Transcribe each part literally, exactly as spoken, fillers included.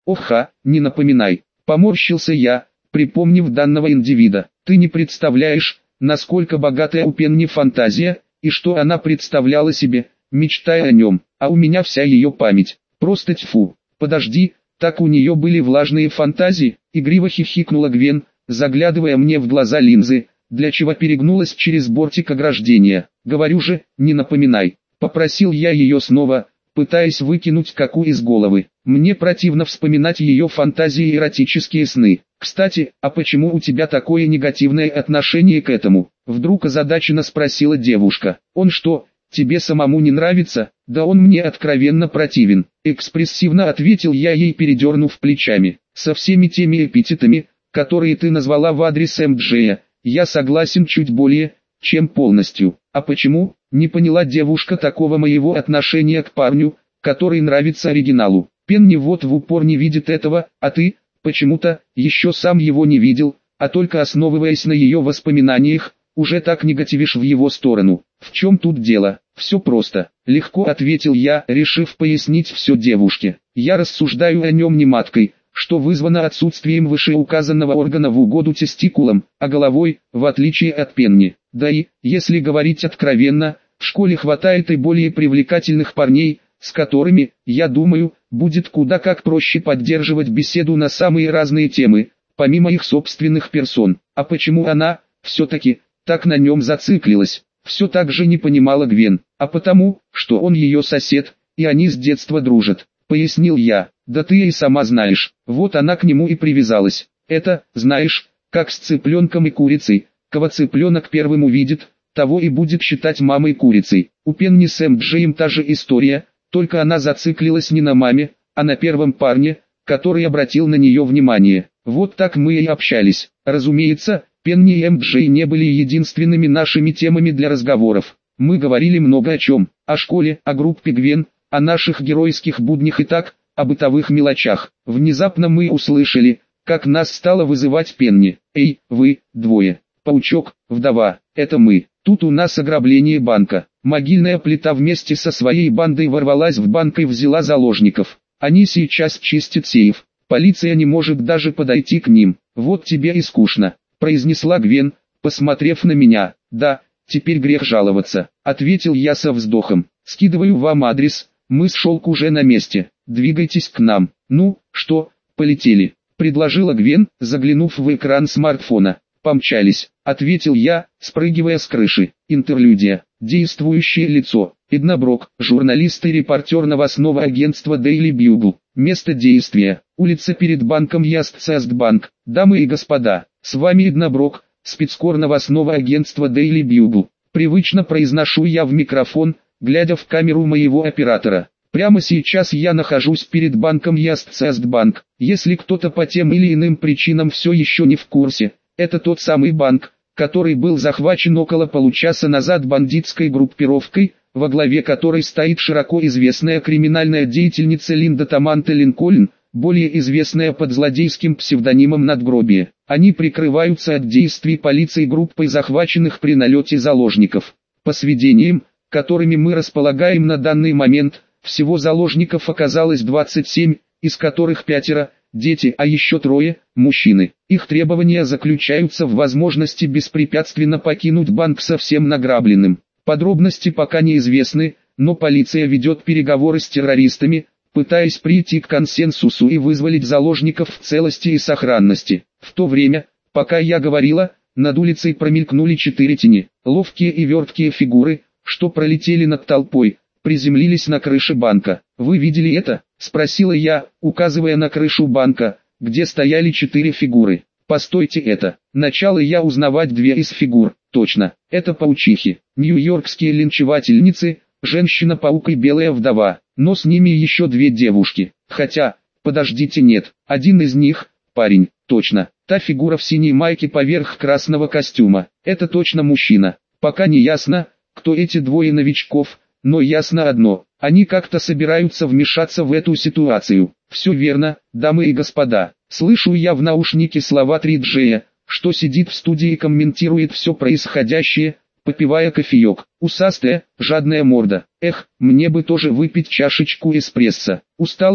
Оха, не напоминай. Поморщился я, припомнив данного индивида. Ты не представляешь, насколько богатая у Пенни фантазия, и что она представляла себе, мечтая о нем, а у меня вся ее память. Просто тьфу. Подожди, так у нее были влажные фантазии? Игриво хихикнула Гвен, заглядывая мне в глаза линзы, для чего перегнулась через бортик ограждения. Говорю же, не напоминай. Попросил я ее снова, пытаясь выкинуть какую из головы. Мне противно вспоминать ее фантазии и эротические сны. Кстати, а почему у тебя такое негативное отношение к этому? Вдруг озадаченно спросила девушка. Он что, тебе самому не нравится? Да он мне откровенно противен. Экспрессивно ответил я ей, передернув плечами. Со всеми теми эпитетами, которые ты назвала в адрес эм джея, я согласен чуть более, чем полностью. А почему? Не поняла девушка такого моего отношения к парню, который нравится оригиналу. Пенни вот в упор не видит этого, а ты, почему-то, еще сам его не видел, а только основываясь на ее воспоминаниях, уже так негативишь в его сторону. В чем тут дело? Все просто. Легко ответил я, решив пояснить все девушке. Я рассуждаю о нем не маткой, что вызвано отсутствием вышеуказанного органа в угоду тестикулам, а головой, в отличие от Пенни. Да и, если говорить откровенно, в школе хватает и более привлекательных парней, с которыми, я думаю, будет куда как проще поддерживать беседу на самые разные темы, помимо их собственных персон. А почему она, все-таки, так на нем зациклилась? Все так же не понимала Гвен. А потому, что он ее сосед, и они с детства дружат, пояснил я. Да ты и сама знаешь, вот она к нему и привязалась. Это, знаешь, как с цыпленком и курицей, кого цыпленок первым увидит, того и будет считать мамой курицей. У Пенни с эм джеем та же история, только она зациклилась не на маме, а на первом парне, который обратил на нее внимание. Вот так мы и общались. Разумеется, Пенни и эм джей не были единственными нашими темами для разговоров. Мы говорили много о чем: о школе, о группе Гвен, о наших геройских буднях и так, о бытовых мелочах. Внезапно мы услышали, как нас стало вызывать Пенни. «Эй, вы, двое, паучок, вдова, это мы. Тут у нас ограбление банка». Могильная плита вместе со своей бандой ворвалась в банк и взяла заложников. Они сейчас чистят сейф. Полиция не может даже подойти к ним. Вот тебе и скучно, произнесла Гвен, посмотрев на меня. Да, теперь грех жаловаться, ответил я со вздохом. Скидываю вам адрес, мы с Шелк уже на месте. Двигайтесь к нам. Ну, что, полетели, предложила Гвен, заглянув в экран смартфона. Помчались, ответил я, спрыгивая с крыши. Интерлюдия. Действующее лицо. Эдна Брок, журналист и репортер новостного агентства Daily Bugle. Место действия. Улица перед банком Ястсастбанк. Дамы и господа, с вами Эдна Брок, спецкор новостного агентства Daily Bugle. Привычно произношу я в микрофон, глядя в камеру моего оператора. Прямо сейчас я нахожусь перед банком Ястсастбанк. Если кто-то по тем или иным причинам все еще не в курсе, это тот самый банк, который был захвачен около получаса назад бандитской группировкой, во главе которой стоит широко известная криминальная деятельница Линда Таманта Линкольн, более известная под злодейским псевдонимом Надгробие. Они прикрываются от действий полиции группой захваченных при налете заложников. По сведениям, которыми мы располагаем на данный момент, всего заложников оказалось двадцать семь, из которых пятеро – дети, а еще трое – мужчины. Их требования заключаются в возможности беспрепятственно покинуть банк со всем награбленным. Подробности пока неизвестны, но полиция ведет переговоры с террористами, пытаясь прийти к консенсусу и вызволить заложников в целости и сохранности. В то время, пока я говорила, над улицей промелькнули четыре тени, ловкие и верткие фигуры, что пролетели над толпой, приземлились на крыше банка. «Вы видели это?» – спросила я, указывая на крышу банка, где стояли четыре фигуры. «Постойте, это. Начало я узнавать две из фигур. Точно, это паучихи, нью-йоркские линчевательницы, женщина-паук и белая вдова, но с ними еще две девушки. Хотя, подождите, нет, один из них – парень, точно, та фигура в синей майке поверх красного костюма. Это точно мужчина. Пока не ясно, кто эти двое новичков, но ясно одно, они как-то собираются вмешаться в эту ситуацию». «Все верно, дамы и господа». Слышу я в наушнике слова три джея, что сидит в студии и комментирует все происходящее, попивая кофеек. Усастая, жадная морда. Эх, мне бы тоже выпить чашечку эспрессо. Устала,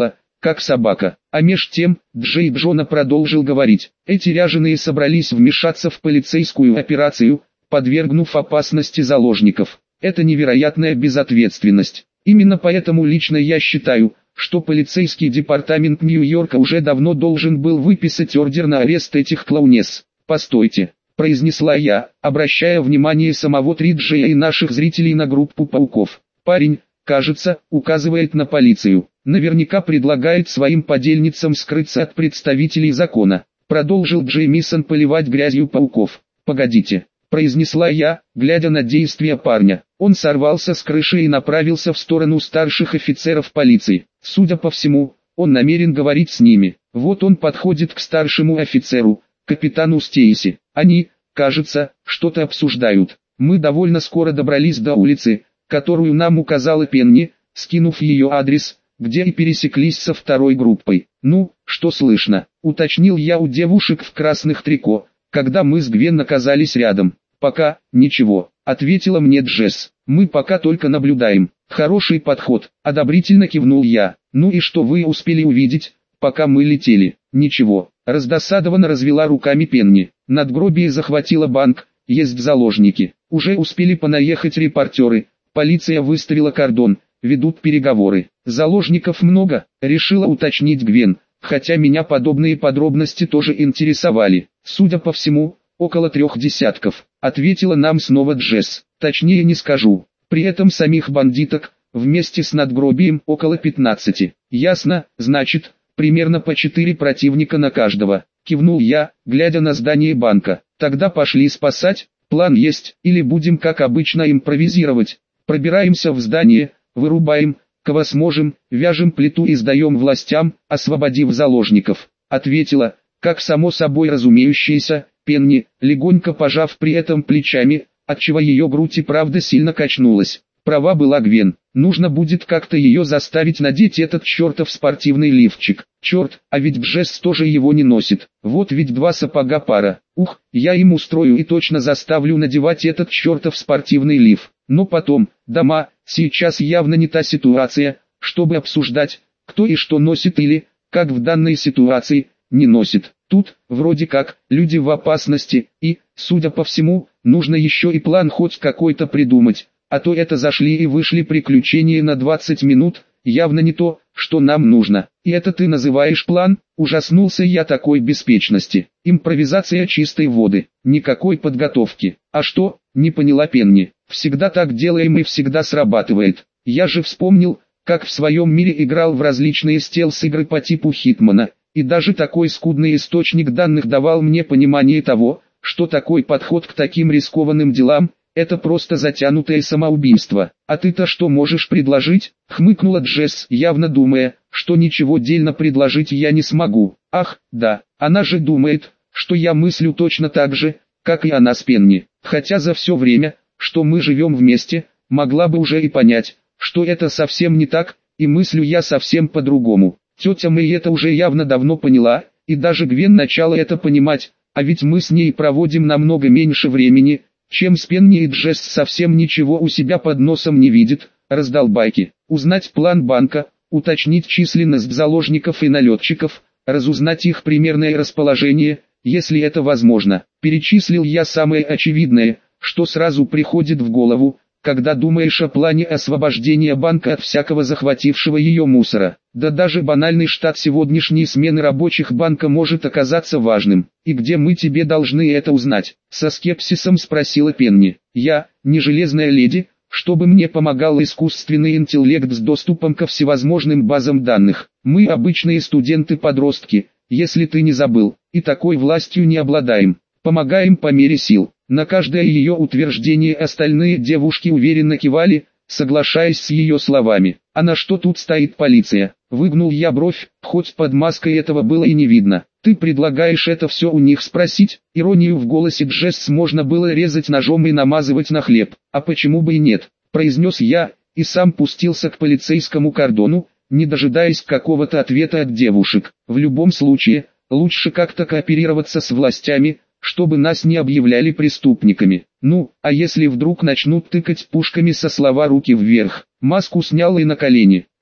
как собака. А меж тем, Джей Джона продолжил говорить. Эти ряженые собрались вмешаться в полицейскую операцию, подвергнув опасности заложников. Это невероятная безответственность. Именно поэтому лично я считаю, что полицейский департамент Нью-Йорка уже давно должен был выписать ордер на арест этих клоунес. «Постойте», — произнесла я, обращая внимание самого Триджея и наших зрителей на группу пауков. «Парень, кажется, указывает на полицию. Наверняка предлагает своим подельницам скрыться от представителей закона», — продолжил Джеймисон поливать грязью пауков. «Погодите», — произнесла я, глядя на действия парня. Он сорвался с крыши и направился в сторону старших офицеров полиции. Судя по всему, он намерен говорить с ними. Вот он подходит к старшему офицеру, капитану Стейси. Они, кажется, что-то обсуждают. Мы довольно скоро добрались до улицы, которую нам указала Пенни, скинув ее адрес, где и пересеклись со второй группой. «Ну, что слышно?» — уточнил я у девушек в красных трико, когда мы с Гвен оказались рядом. «Пока, ничего», — ответила мне Джесс. «Мы пока только наблюдаем». «Хороший подход», — одобрительно кивнул я. «Ну и что вы успели увидеть, пока мы летели?» «Ничего», — раздосадованно развела руками Пенни. «Надгробие захватило банк, есть заложники. Уже успели понаехать репортеры, полиция выставила кордон, ведут переговоры. Заложников много», — решила уточнить Гвен, хотя меня подобные подробности тоже интересовали. «Судя по всему, около трех десятков», — ответила нам снова Джесс. «Точнее не скажу. При этом самих бандиток, вместе с надгробием, около пятнадцати. «Ясно, значит, примерно по четыре противника на каждого», — кивнул я, глядя на здание банка. «Тогда пошли спасать, план есть, или будем как обычно импровизировать. Пробираемся в здание, вырубаем, кого сможем, вяжем плиту и сдаем властям, освободив заложников», — ответила, как само собой разумеющееся, Пенни, легонько пожав при этом плечами, отчего ее грудь и правда сильно качнулась. Права была Гвен, нужно будет как-то ее заставить надеть этот чертов спортивный лифчик. Черт, а ведь Джесс тоже его не носит, вот ведь два сапога пара. Ух, я им устрою и точно заставлю надевать этот чертов спортивный лиф. Но потом, дома, сейчас явно не та ситуация, чтобы обсуждать, кто и что носит или, как в данной ситуации, не носит. Тут, вроде как, люди в опасности, и, судя по всему, нужно еще и план хоть какой-то придумать, а то это зашли и вышли приключения на двадцать минут, явно не то, что нам нужно. «И это ты называешь план?» — ужаснулся я такой беспечности. «Импровизация чистой воды, никакой подготовки». «А что?» — не поняла Пенни. «Всегда так делаем и всегда срабатывает. Я же вспомнил, как в своем мире играл в различные стелс-игры по типу Хитмана. И даже такой скудный источник данных давал мне понимание того, что такой подход к таким рискованным делам – это просто затянутое самоубийство. А ты-то что можешь предложить?» – хмыкнула Джесс, явно думая, что ничего дельно предложить я не смогу. «Ах, да, она же думает, что я мыслю точно так же, как и она с Пенни. Хотя за все время, что мы живем вместе, могла бы уже и понять, что это совсем не так, и мыслю я совсем по-другому». Тетя Мэй это уже явно давно поняла, и даже Гвен начала это понимать, а ведь мы с ней проводим намного меньше времени, чем с Пенни, и Джесс совсем ничего у себя под носом не видит, раздолбайки. Узнать план банка, уточнить численность заложников и налетчиков, разузнать их примерное расположение, если это возможно. Перечислил я самое очевидное, что сразу приходит в голову, когда думаешь о плане освобождения банка от всякого захватившего ее мусора. Да даже банальный штат сегодняшней смены рабочих банка может оказаться важным. «И где мы тебе должны это узнать?» — со скепсисом спросила Пенни. «Я, не железная леди, чтобы мне помогал искусственный интеллект с доступом ко всевозможным базам данных. Мы обычные студенты-подростки, если ты не забыл, и такой властью не обладаем. Помогаем по мере сил». На каждое ее утверждение остальные девушки уверенно кивали, соглашаясь с ее словами. «А на что тут стоит полиция?» — выгнул я бровь, хоть под маской этого было и не видно. «Ты предлагаешь это все у них спросить?» Иронию в голосе Джесс можно было резать ножом и намазывать на хлеб. «А почему бы и нет?» — произнес я, и сам пустился к полицейскому кордону, не дожидаясь какого-то ответа от девушек. В любом случае, лучше как-то кооперироваться с властями, чтобы нас не объявляли преступниками. Ну, а если вдруг начнут тыкать пушками со слова «руки вверх»? Маску снял и на колени.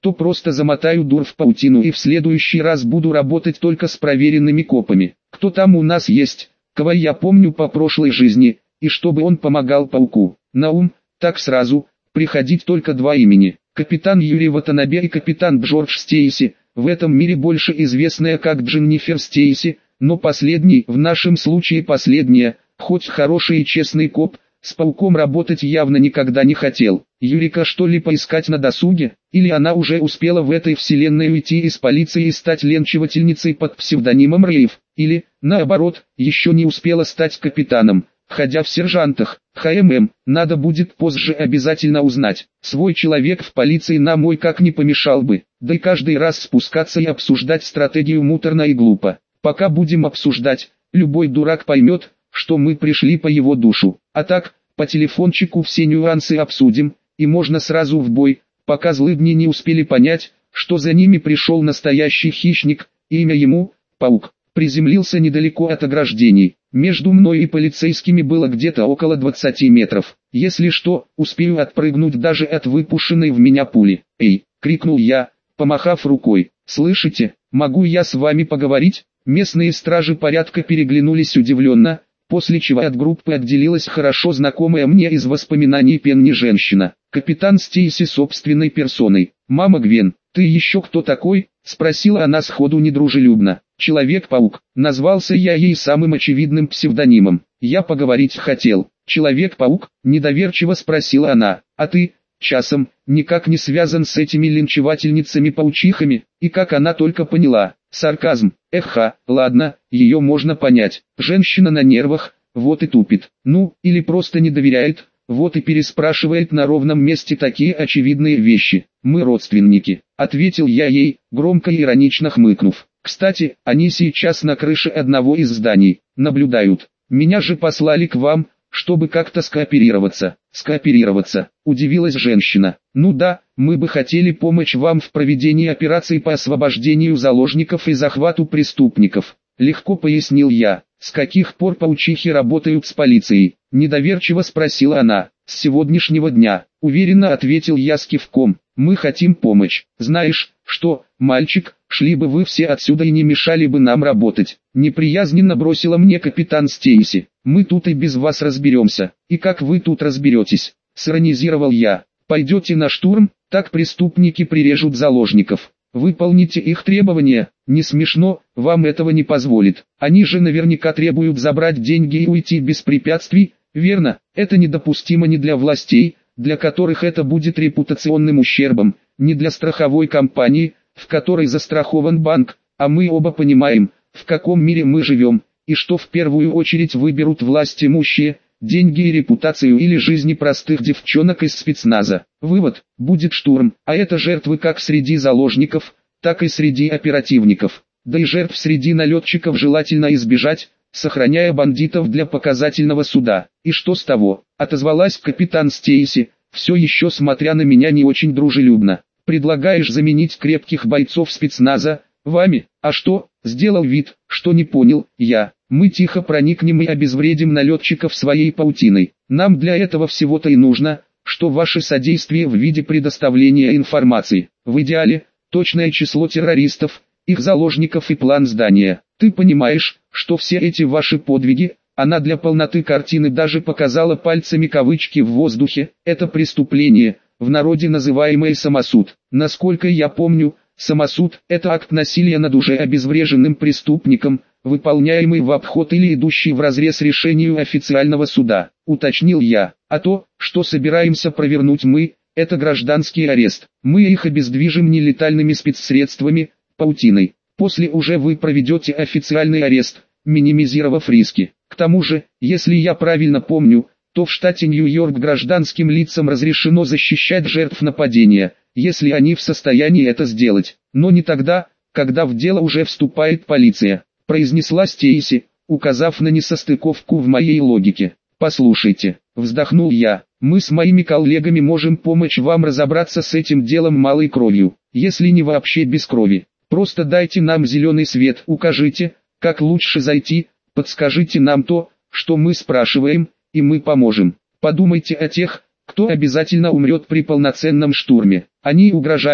то просто замотаю дур в паутину и в следующий раз буду работать только с проверенными копами. Кто там у нас есть, кого я помню по прошлой жизни, и чтобы он помогал пауку? На ум, так сразу, приходить только два имени. Капитан Юрий Ватанабе и капитан Джордж Стейси, в этом мире больше известная как Дженнифер Стейси, но последний, в нашем случае последняя, хоть хороший и честный коп, с пауком работать явно никогда не хотел. Юрика что ли поискать на досуге? Или она уже успела в этой вселенной уйти из полиции и стать ленчевательницей под псевдонимом Рейв? Или, наоборот, еще не успела стать капитаном, ходя в сержантах? ХММ, надо будет позже обязательно узнать. Свой человек в полиции нам мой как не помешал бы, да и каждый раз спускаться и обсуждать стратегию муторно и глупо. Пока будем обсуждать, любой дурак поймет, что мы пришли по его душу. А так, по телефончику все нюансы обсудим, и можно сразу в бой, пока злыдни не успели понять, что за ними пришел настоящий хищник, имя ему – Паук. Приземлился недалеко от ограждений. Между мной и полицейскими было где-то около двадцати метров. Если что, успею отпрыгнуть даже от выпущенной в меня пули. «Эй!» – крикнул я, помахав рукой. «Слышите, могу я с вами поговорить?» Местные стражи порядка переглянулись удивленно, после чего от группы отделилась хорошо знакомая мне из воспоминаний Пенни женщина. Капитан Стейси собственной персоной. «Мама Гвен, ты еще кто такой?» – спросила она сходу недружелюбно. «Человек-паук», – назвался я ей самым очевидным псевдонимом. «Я поговорить хотел». «Человек-паук?» – недоверчиво спросила она. «А ты, часом, никак не связан с этими линчевательницами-паучихами?» И как она только поняла. Сарказм. Эха, ладно, ее можно понять. Женщина на нервах, вот и тупит. Ну, или просто не доверяет, вот и переспрашивает на ровном месте такие очевидные вещи. «Мы родственники», — ответил я ей, громко и иронично хмыкнув. «Кстати, они сейчас на крыше одного из зданий, наблюдают. Меня же послали к вам, чтобы как-то скооперироваться». «Скооперироваться», — удивилась женщина. «Ну да, мы бы хотели помочь вам в проведении операций по освобождению заложников и захвату преступников», — легко пояснил я. «С каких пор паучихи работают с полицией?» — недоверчиво спросила она. «С сегодняшнего дня», — уверенно ответил я с кивком. «Мы хотим помочь. Знаешь, что, мальчик, шли бы вы все отсюда и не мешали бы нам работать», — неприязненно бросила мне капитан Стейси. «Мы тут и без вас разберемся». «И как вы тут разберетесь?» — сиронизировал я. «Пойдете на штурм, так преступники прирежут заложников. Выполните их требования». «Не смешно, вам этого не позволит. Они же наверняка требуют забрать деньги и уйти без препятствий, верно? Это недопустимо ни для властей, для которых это будет репутационным ущербом, ни для страховой компании, в которой застрахован банк, а мы оба понимаем, в каком мире мы живем, и что в первую очередь выберут власть имущие, деньги и репутацию или жизни простых девчонок из спецназа. Вывод: будет штурм, а это жертвы как среди заложников, так и среди оперативников. Да и жертв среди налетчиков желательно избежать, сохраняя бандитов для показательного суда. «И что с того?» — отозвалась капитан Стейси, все еще смотря на меня не очень дружелюбно. «Предлагаешь заменить крепких бойцов спецназа вами? А что?» — сделал вид, что не понял я. «Мы тихо проникнем и обезвредим налетчиков своей паутиной. Нам для этого всего-то и нужно, что ваше содействие в виде предоставления информации. В идеале, точное число террористов, их заложников и план здания. Ты понимаешь, что все эти ваши подвиги», она для полноты картины даже показала пальцами кавычки в воздухе, «это преступление, в народе называемое самосуд. Насколько я помню, самосуд – это акт насилия над уже обезвреженным преступником, выполняемый в обход или идущий вразрез решению официального суда», — уточнил я. «А то, что собираемся провернуть мы, это гражданский арест. Мы их обездвижим нелетальными спецсредствами, паутиной. После уже вы проведете официальный арест, минимизировав риски. К тому же, если я правильно помню, то в штате Нью-Йорк гражданским лицам разрешено защищать жертв нападения, если они в состоянии это сделать, но не тогда, когда в дело уже вступает полиция», — произнесла Стейси, указав на несостыковку в моей логике. «Послушайте», — вздохнул я, — «мы с моими коллегами можем помочь вам разобраться с этим делом малой кровью, если не вообще без крови. Просто дайте нам зеленый свет, укажите, как лучше зайти, подскажите нам то, что мы спрашиваем, и мы поможем. Подумайте о тех, кто обязательно умрет при полноценном штурме. Они угрожали,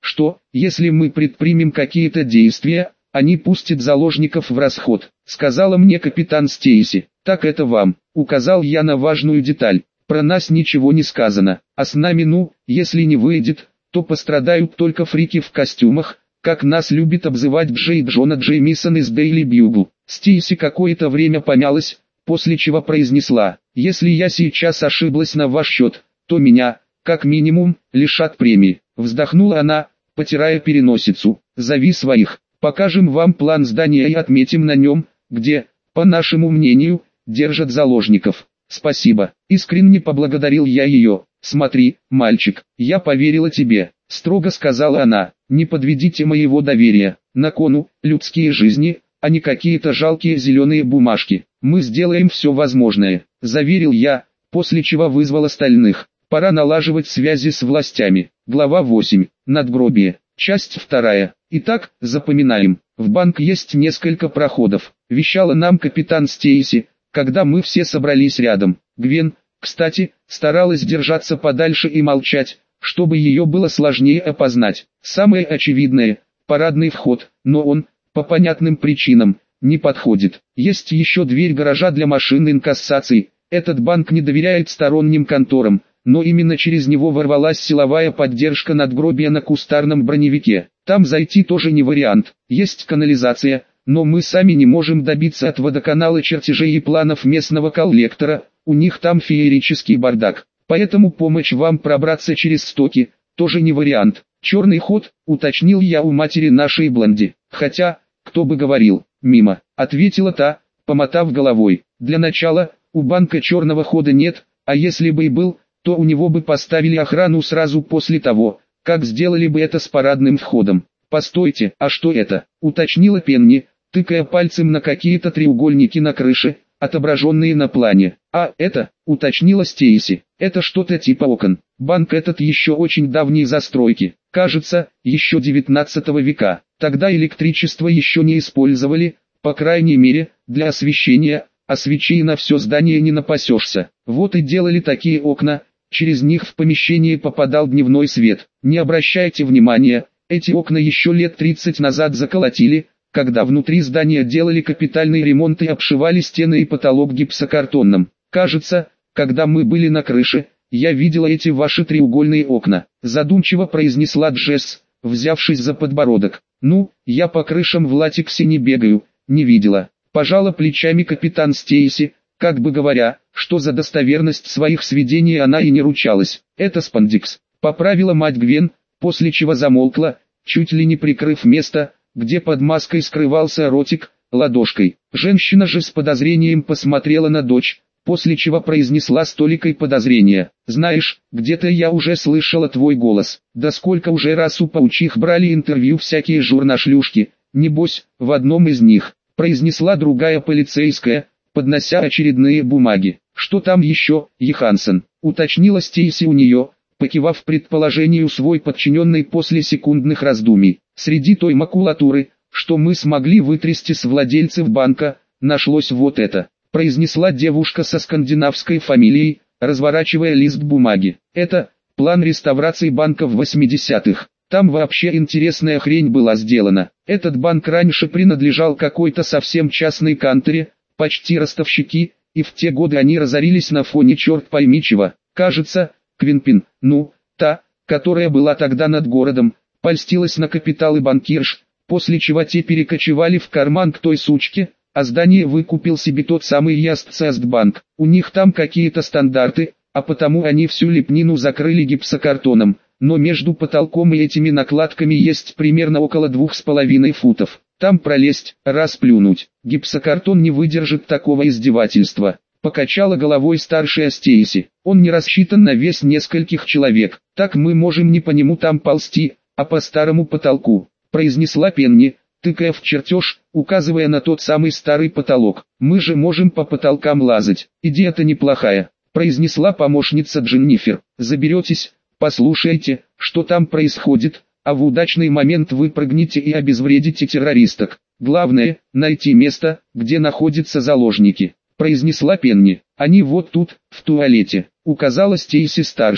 что, если мы предпримем какие-то действия, они пустят заложников в расход, сказала мне капитан Стейси. Так это вам, указал я на важную деталь. Про нас ничего не сказано, а с нами, ну, если не выйдет, то пострадают только фрики в костюмах, как нас любит обзывать Джей Джона Джеймисон из Daily Bugle. Стейси какое-то время помялась, после чего произнесла: если я сейчас ошиблась на ваш счет, то меня, как минимум, лишат премии. Вздохнула она, потирая переносицу. Зови своих, покажем вам план здания и отметим на нем, где, по нашему мнению, держат заложников. Спасибо, искренне поблагодарил я ее. Смотри, мальчик, я поверила тебе, строго сказала она, не подведите моего доверия, на кону, людские жизни, а не какие-то жалкие зеленые бумажки. Мы сделаем все возможное, заверил я, после чего вызвал остальных. Пора налаживать связи с властями. Глава восемь. Надгробие. Часть вторая. Итак, запоминаем. В банк есть несколько проходов, вещала нам капитан Стейси, когда мы все собрались рядом. Гвен, кстати, старалась держаться подальше и молчать, чтобы ее было сложнее опознать. Самое очевидное – парадный вход, но он, по понятным причинам, не подходит. Есть еще дверь гаража для машин инкассаций. Этот банк не доверяет сторонним конторам, но именно через него ворвалась силовая поддержка надгробия на кустарном броневике. Там зайти тоже не вариант. Есть канализация, но мы сами не можем добиться от водоканала чертежей и планов местного коллектора, у них там феерический бардак. Поэтому помощь вам пробраться через стоки, тоже не вариант. Черный ход, уточнил я у матери нашей Блонди. Хотя, кто бы говорил, мимо, ответила та, помотав головой. Для начала, у банка черного хода нет, а если бы и был, то у него бы поставили охрану сразу после того, как сделали бы это с парадным входом. «Постойте, а что это?» – уточнила Пенни, тыкая пальцем на какие-то треугольники на крыше, отображенные на плане. «А, это?» – уточнила Стейси. «Это что-то типа окон. Банк этот еще очень давней застройки, кажется, еще девятнадцатого века. Тогда электричество еще не использовали, по крайней мере, для освещения, а свечей на все здание не напасешься. Вот и делали такие окна, через них в помещение попадал дневной свет. Не обращайте внимания, эти окна еще лет тридцать назад заколотили, когда внутри здания делали капитальный ремонт и обшивали стены и потолок гипсокартоном. Кажется, когда мы были на крыше, я видела эти ваши треугольные окна», задумчиво произнесла Джесс, взявшись за подбородок. «Ну, я по крышам в латексе не бегаю, не видела». Пожала плечами капитан Стейси, как бы говоря, что за достоверность своих сведений она и не ручалась. «Это спандикс», поправила мать Гвен, после чего замолкла, чуть ли не прикрыв место, где под маской скрывался ротик, ладошкой. Женщина же с подозрением посмотрела на дочь, после чего произнесла с толикой подозрения: «Знаешь, где-то я уже слышала твой голос. Да сколько уже раз у паучих брали интервью всякие журнашлюшки, небось, в одном из них», произнесла другая полицейская, поднося очередные бумаги. «Что там еще, Йоханссон?» уточнила Стейси у нее, покивав предположению свой подчиненной после секундных раздумий. «Среди той макулатуры, что мы смогли вытрясти с владельцев банка, нашлось вот это», произнесла девушка со скандинавской фамилией, разворачивая лист бумаги. «Это план реставрации банка в восьмидесятых. Там вообще интересная хрень была сделана. Этот банк раньше принадлежал какой-то совсем частной конторе, почти ростовщики, и в те годы они разорились на фоне черт пойми чего. Кажется, Квинпин, ну, та, которая была тогда над городом, польстилась на капиталы банкирш, после чего те перекочевали в карман к той сучке, а здание выкупил себе тот самый Ястцастбанк. У них там какие-то стандарты, а потому они всю лепнину закрыли гипсокартоном, но между потолком и этими накладками есть примерно около двух с половиной футов. Там пролезть, расплюнуть. Гипсокартон не выдержит такого издевательства», покачала головой старшая Стейси. «Он не рассчитан на вес нескольких человек, так мы можем не по нему там ползти, а по старому потолку», произнесла Пенни, тыкая в чертеж, указывая на тот самый старый потолок. «Мы же можем по потолкам лазать. Идея-то неплохая», произнесла помощница Дженнифер. «Заберетесь, послушайте, что там происходит, а в удачный момент вы прыгните и обезвредите террористок. Главное, найти место, где находятся заложники», произнесла Пенни. «Они вот тут, в туалете», указала Стейси старшая.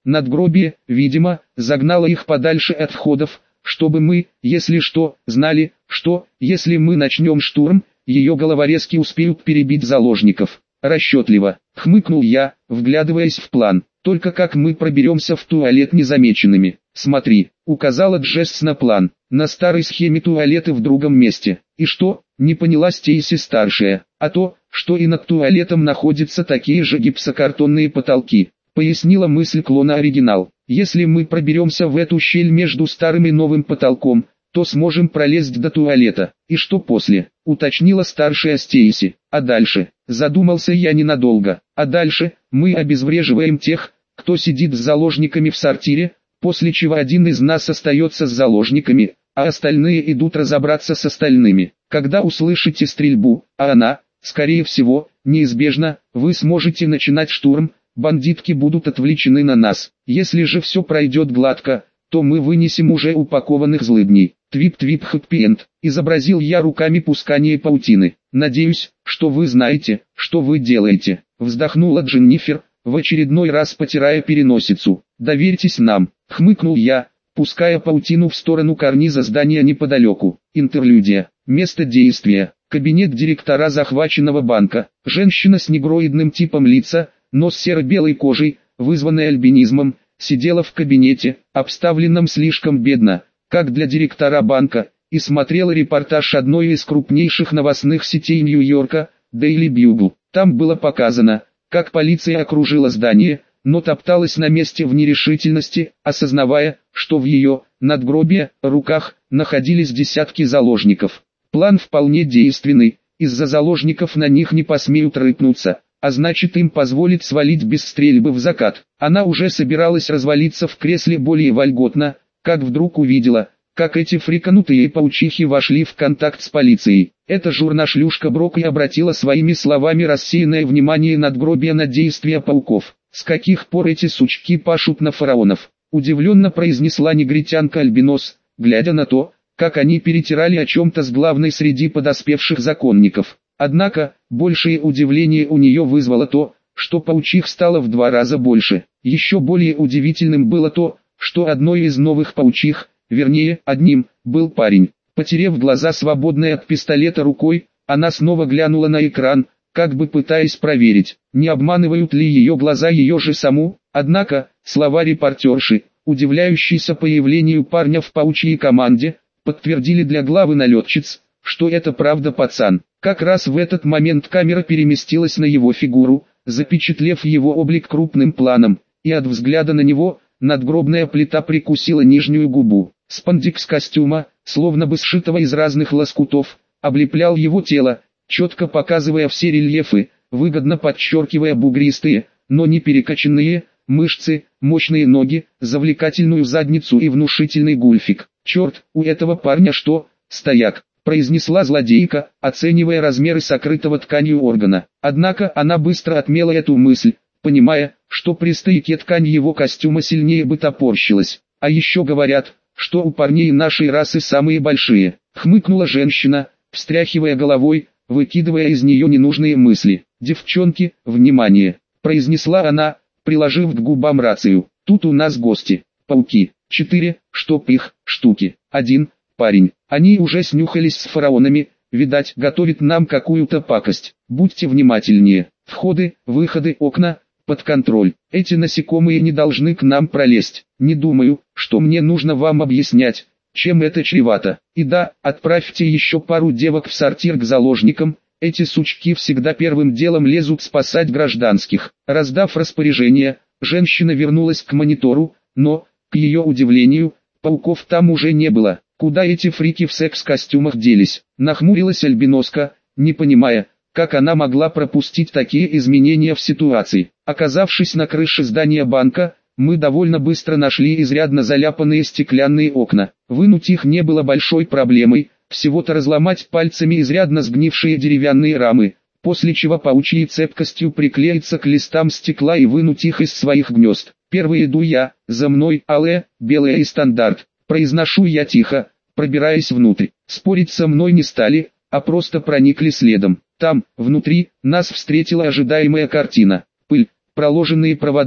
Надгробие, видимо, загнало их подальше от входов, чтобы мы, если что, знали, что, если мы начнем штурм, ее головорезки успеют перебить заложников. Расчетливо, хмыкнул я, вглядываясь в план. Только как мы проберемся в туалет незамеченными? Смотри, указала Джесс на план. На старой схеме туалеты в другом месте. И что? Не поняла Стейси старшая. А то, что и над туалетом находятся такие же гипсокартонные потолки. Пояснила мысль клона оригинал. Если мы проберемся в эту щель между старым и новым потолком, то сможем пролезть до туалета. И что после? Уточнила старшая Стейси. А дальше? Задумался я ненадолго. А дальше, мы обезвреживаем тех, кто сидит с заложниками в сортире, после чего один из нас остается с заложниками, а остальные идут разобраться с остальными. Когда услышите стрельбу, а она, скорее всего, неизбежна, вы сможете начинать штурм, бандитки будут отвлечены на нас. Если же все пройдет гладко, то мы вынесем уже упакованных злыдней. Твип-твип хэппи-энд. Изобразил я руками пускание паутины. Надеюсь, что вы знаете, что вы делаете. Вздохнула Дженнифер, в очередной раз потирая переносицу. Доверьтесь нам, хмыкнул я, пуская паутину в сторону карниза здания неподалеку. Интерлюдия. Место действия. Кабинет директора захваченного банка. Женщина с негроидным типом лица, но с серо-белой кожей, вызванной альбинизмом, сидела в кабинете, обставленном слишком бедно, как для директора банка, и смотрела репортаж одной из крупнейших новостных сетей Нью-Йорка, Daily Bugle. Там было показано, как полиция окружила здание, но топталась на месте в нерешительности, осознавая, что в ее, надгробие, руках, находились десятки заложников. План вполне действенный, из-за заложников на них не посмеют рыпнуться, а значит им позволит свалить без стрельбы в закат. Она уже собиралась развалиться в кресле более вольготно, как вдруг увидела, как эти фриканутые паучихи вошли в контакт с полицией. Эта журнашлюшка Брок и обратила своими словами рассеянное внимание надгробия на действия пауков. «С каких пор эти сучки пашут на фараонов?» — удивленно произнесла негритянка Альбинос, глядя на то, как они перетирали о чем-то с главной среди подоспевших законников. Однако, большее удивление у нее вызвало то, что паучих стало в два раза больше. Еще более удивительным было то, что одной из новых паучих, вернее, одним, был парень. Потерев глаза свободной от пистолета рукой, она снова глянула на экран, как бы пытаясь проверить, не обманывают ли ее глаза ее же саму. Однако, слова репортерши, удивляющейся появлению парня в паучьей команде, подтвердили для главы налетчиц, что это правда пацан. Как раз в этот момент камера переместилась на его фигуру, запечатлев его облик крупным планом, и от взгляда на него, надгробная плита прикусила нижнюю губу. Спандекс костюма, словно бы сшитого из разных лоскутов, облеплял его тело, четко показывая все рельефы, выгодно подчеркивая бугристые, но не перекачанные, мышцы, мощные ноги, завлекательную задницу и внушительный гульфик. «Черт, у этого парня что, стояк?» — произнесла злодейка, оценивая размеры сокрытого тканью органа. Однако она быстро отмела эту мысль, понимая, что при стыке ткань его костюма сильнее бы топорщилась. «А еще говорят, что у парней нашей расы самые большие», — хмыкнула женщина, встряхивая головой, выкидывая из нее ненужные мысли. «Девчонки, внимание!» — произнесла она, приложив к губам рацию. «Тут у нас гости. Пауки. Четыре, чтоб их, штуки. Один, парень. Они уже снюхались с фараонами, видать, готовят нам какую-то пакость. Будьте внимательнее. Входы, выходы, окна, под контроль. Эти насекомые не должны к нам пролезть. Не думаю, что мне нужно вам объяснять, чем это чревато. И да, отправьте еще пару девок в сортир к заложникам. Эти сучки всегда первым делом лезут спасать гражданских». Раздав распоряжение, женщина вернулась к монитору, но, к ее удивлению, пауков там уже не было. Куда эти фрики в секс-костюмах делись? Нахмурилась Альбиноска, не понимая, как она могла пропустить такие изменения в ситуации. Оказавшись на крыше здания банка, мы довольно быстро нашли изрядно заляпанные стеклянные окна. Вынуть их не было большой проблемой, всего-то разломать пальцами изрядно сгнившие деревянные рамы, после чего паучьей цепкостью приклеиться к листам стекла и вынуть их из своих гнезд. «Первый иду я, за мной, алле, белая и стандарт», произношу я тихо, пробираясь внутрь. Спорить со мной не стали, а просто проникли следом. Там, внутри, нас встретила ожидаемая картина. Пыль, проложенные провода,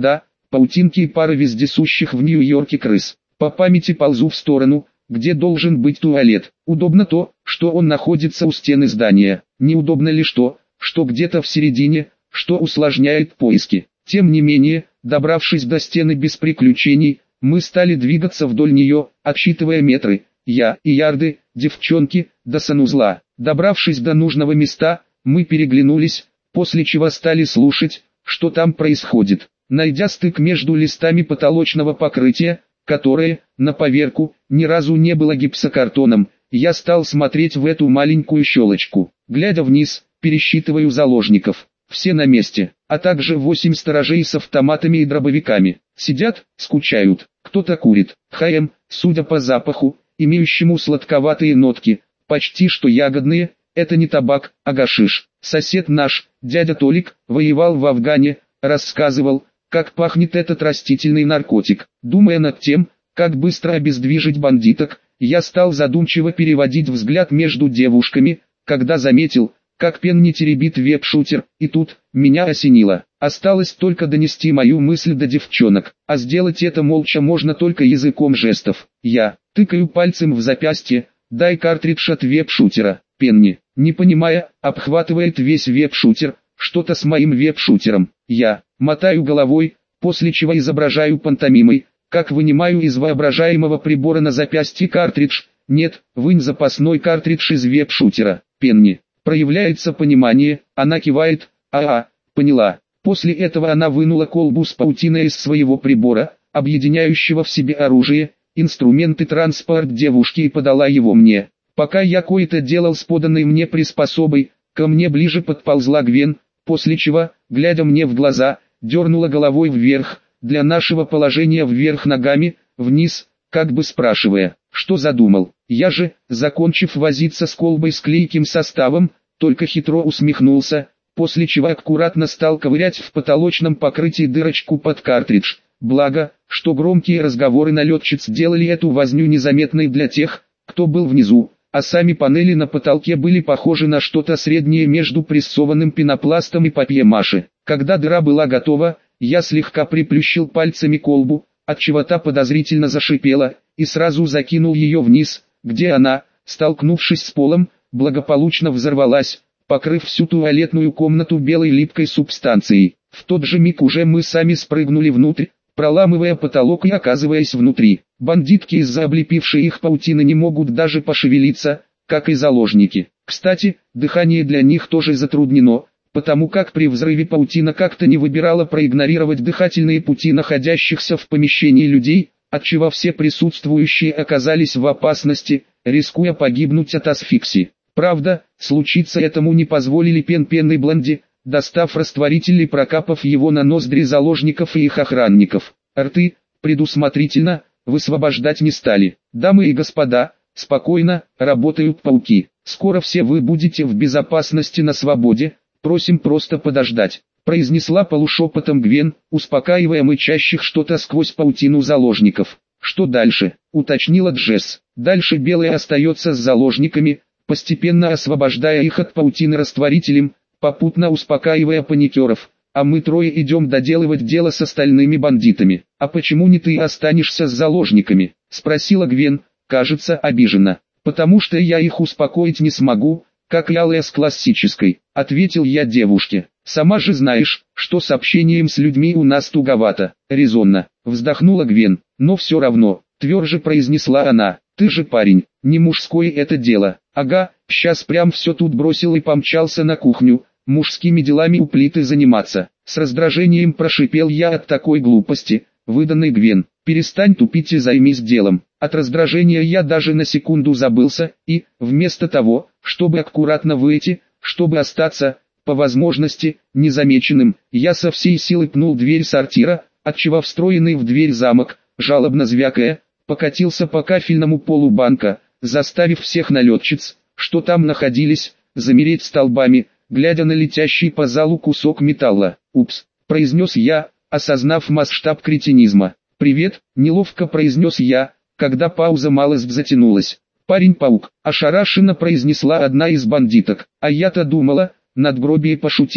паутинки и пара вездесущих в Нью-Йорке крыс. По памяти ползу в сторону, где должен быть туалет. Удобно то, что он находится у стены здания. Неудобно ли что, что где-то в середине, что усложняет поиски. Тем не менее, добравшись до стены без приключений, мы стали двигаться вдоль нее, отсчитывая метры, я и ярды, девчонки, до санузла. Добравшись до нужного места, мы переглянулись, после чего стали слушать, что там происходит. Найдя стык между листами потолочного покрытия, которое, на поверку, ни разу не было гипсокартоном, я стал смотреть в эту маленькую щелочку. Глядя вниз, пересчитываю заложников. Все на месте, а также восемь сторожей с автоматами и дробовиками. Сидят, скучают, кто-то курит. ХМ, судя по запаху, имеющему сладковатые нотки, почти что ягодные, это не табак, а гашиш. Сосед наш, дядя Толик, воевал в Афгане, рассказывал, как пахнет этот растительный наркотик. Думая над тем, как быстро обездвижить бандиток, я стал задумчиво переводить взгляд между девушками, когда заметил, как Пенни теребит веб-шутер, и тут, меня осенило. Осталось только донести мою мысль до девчонок, а сделать это молча можно только языком жестов. Я тыкаю пальцем в запястье, дай картридж от веб-шутера. Пенни, не понимая, обхватывает весь веб-шутер, что-то с моим веб-шутером. Я мотаю головой, после чего изображаю пантомимой, как вынимаю из воображаемого прибора на запястье картридж. Нет, вынь запасной картридж из веб-шутера. Пенни. Проявляется понимание, она кивает, а-а, поняла. После этого она вынула колбу с паутиной из своего прибора, объединяющего в себе оружие, инструменты, транспорт девушки, и подала его мне. Пока я кое-то делал с поданной мне приспособой, ко мне ближе подползла Гвен, после чего, глядя мне в глаза, дернула головой вверх, для нашего положения вверх ногами, вниз, как бы спрашивая, что задумал. Я же, закончив возиться с колбой с клейким составом, только хитро усмехнулся, после чего аккуратно стал ковырять в потолочном покрытии дырочку под картридж. Благо, что громкие разговоры налетчиц делали эту возню незаметной для тех, кто был внизу, а сами панели на потолке были похожи на что-то среднее между прессованным пенопластом и папье-маше. Когда дыра была готова, я слегка приплющил пальцами колбу, отчего та подозрительно зашипела, и сразу закинул ее вниз, где она, столкнувшись с полом, благополучно взорвалась, покрыв всю туалетную комнату белой липкой субстанцией. В тот же миг уже мы сами спрыгнули внутрь, проламывая потолок и оказываясь внутри. Бандитки из-за облепившей их паутины не могут даже пошевелиться, как и заложники. Кстати, дыхание для них тоже затруднено, потому как при взрыве паутина как-то не выбирала проигнорировать дыхательные пути находящихся в помещении людей, отчего все присутствующие оказались в опасности, рискуя погибнуть от асфиксии. Правда, случиться этому не позволили Пен-Пен и Блонди, достав растворитель и прокапав его на ноздри заложников и их охранников. Рты, предусмотрительно, высвобождать не стали. Дамы и господа, спокойно, работают пауки. Скоро все вы будете в безопасности на свободе, просим просто подождать. Произнесла полушепотом Гвен, успокаивая мычащих что-то сквозь паутину заложников. Что дальше? Уточнила Джесс. Дальше Белая остается с заложниками, постепенно освобождая их от паутины растворителем, попутно успокаивая паникеров, а мы трое идем доделывать дело с остальными бандитами. А почему не ты останешься с заложниками? Спросила Гвен, кажется, обижена. Потому что я их успокоить не смогу, как Лялая с классической, ответил я девушке. Сама же знаешь, что с общением с людьми у нас туговато. Резонно, вздохнула Гвен, но все равно, тверже произнесла она, ты же парень, не мужское это дело. Ага, сейчас прям все тут бросил и помчался на кухню, мужскими делами у плиты заниматься. С раздражением прошипел я от такой глупости, выданной Гвен. Перестань тупить и займись делом. От раздражения я даже на секунду забылся, и, вместо того, чтобы аккуратно выйти, чтобы остаться, по возможности, незамеченным, я со всей силы пнул дверь сортира, отчего встроенный в дверь замок, жалобно звякая, покатился по кафельному полу банка, заставив всех налетчиц, что там находились, замереть столбами, глядя на летящий по залу кусок металла. «Упс», — произнес я, осознав масштаб кретинизма. «Привет», — неловко произнес я, когда пауза малость затянулась. «Парень-паук», — ошарашенно произнесла одна из бандиток, а я-то думала, надгробие пошутила.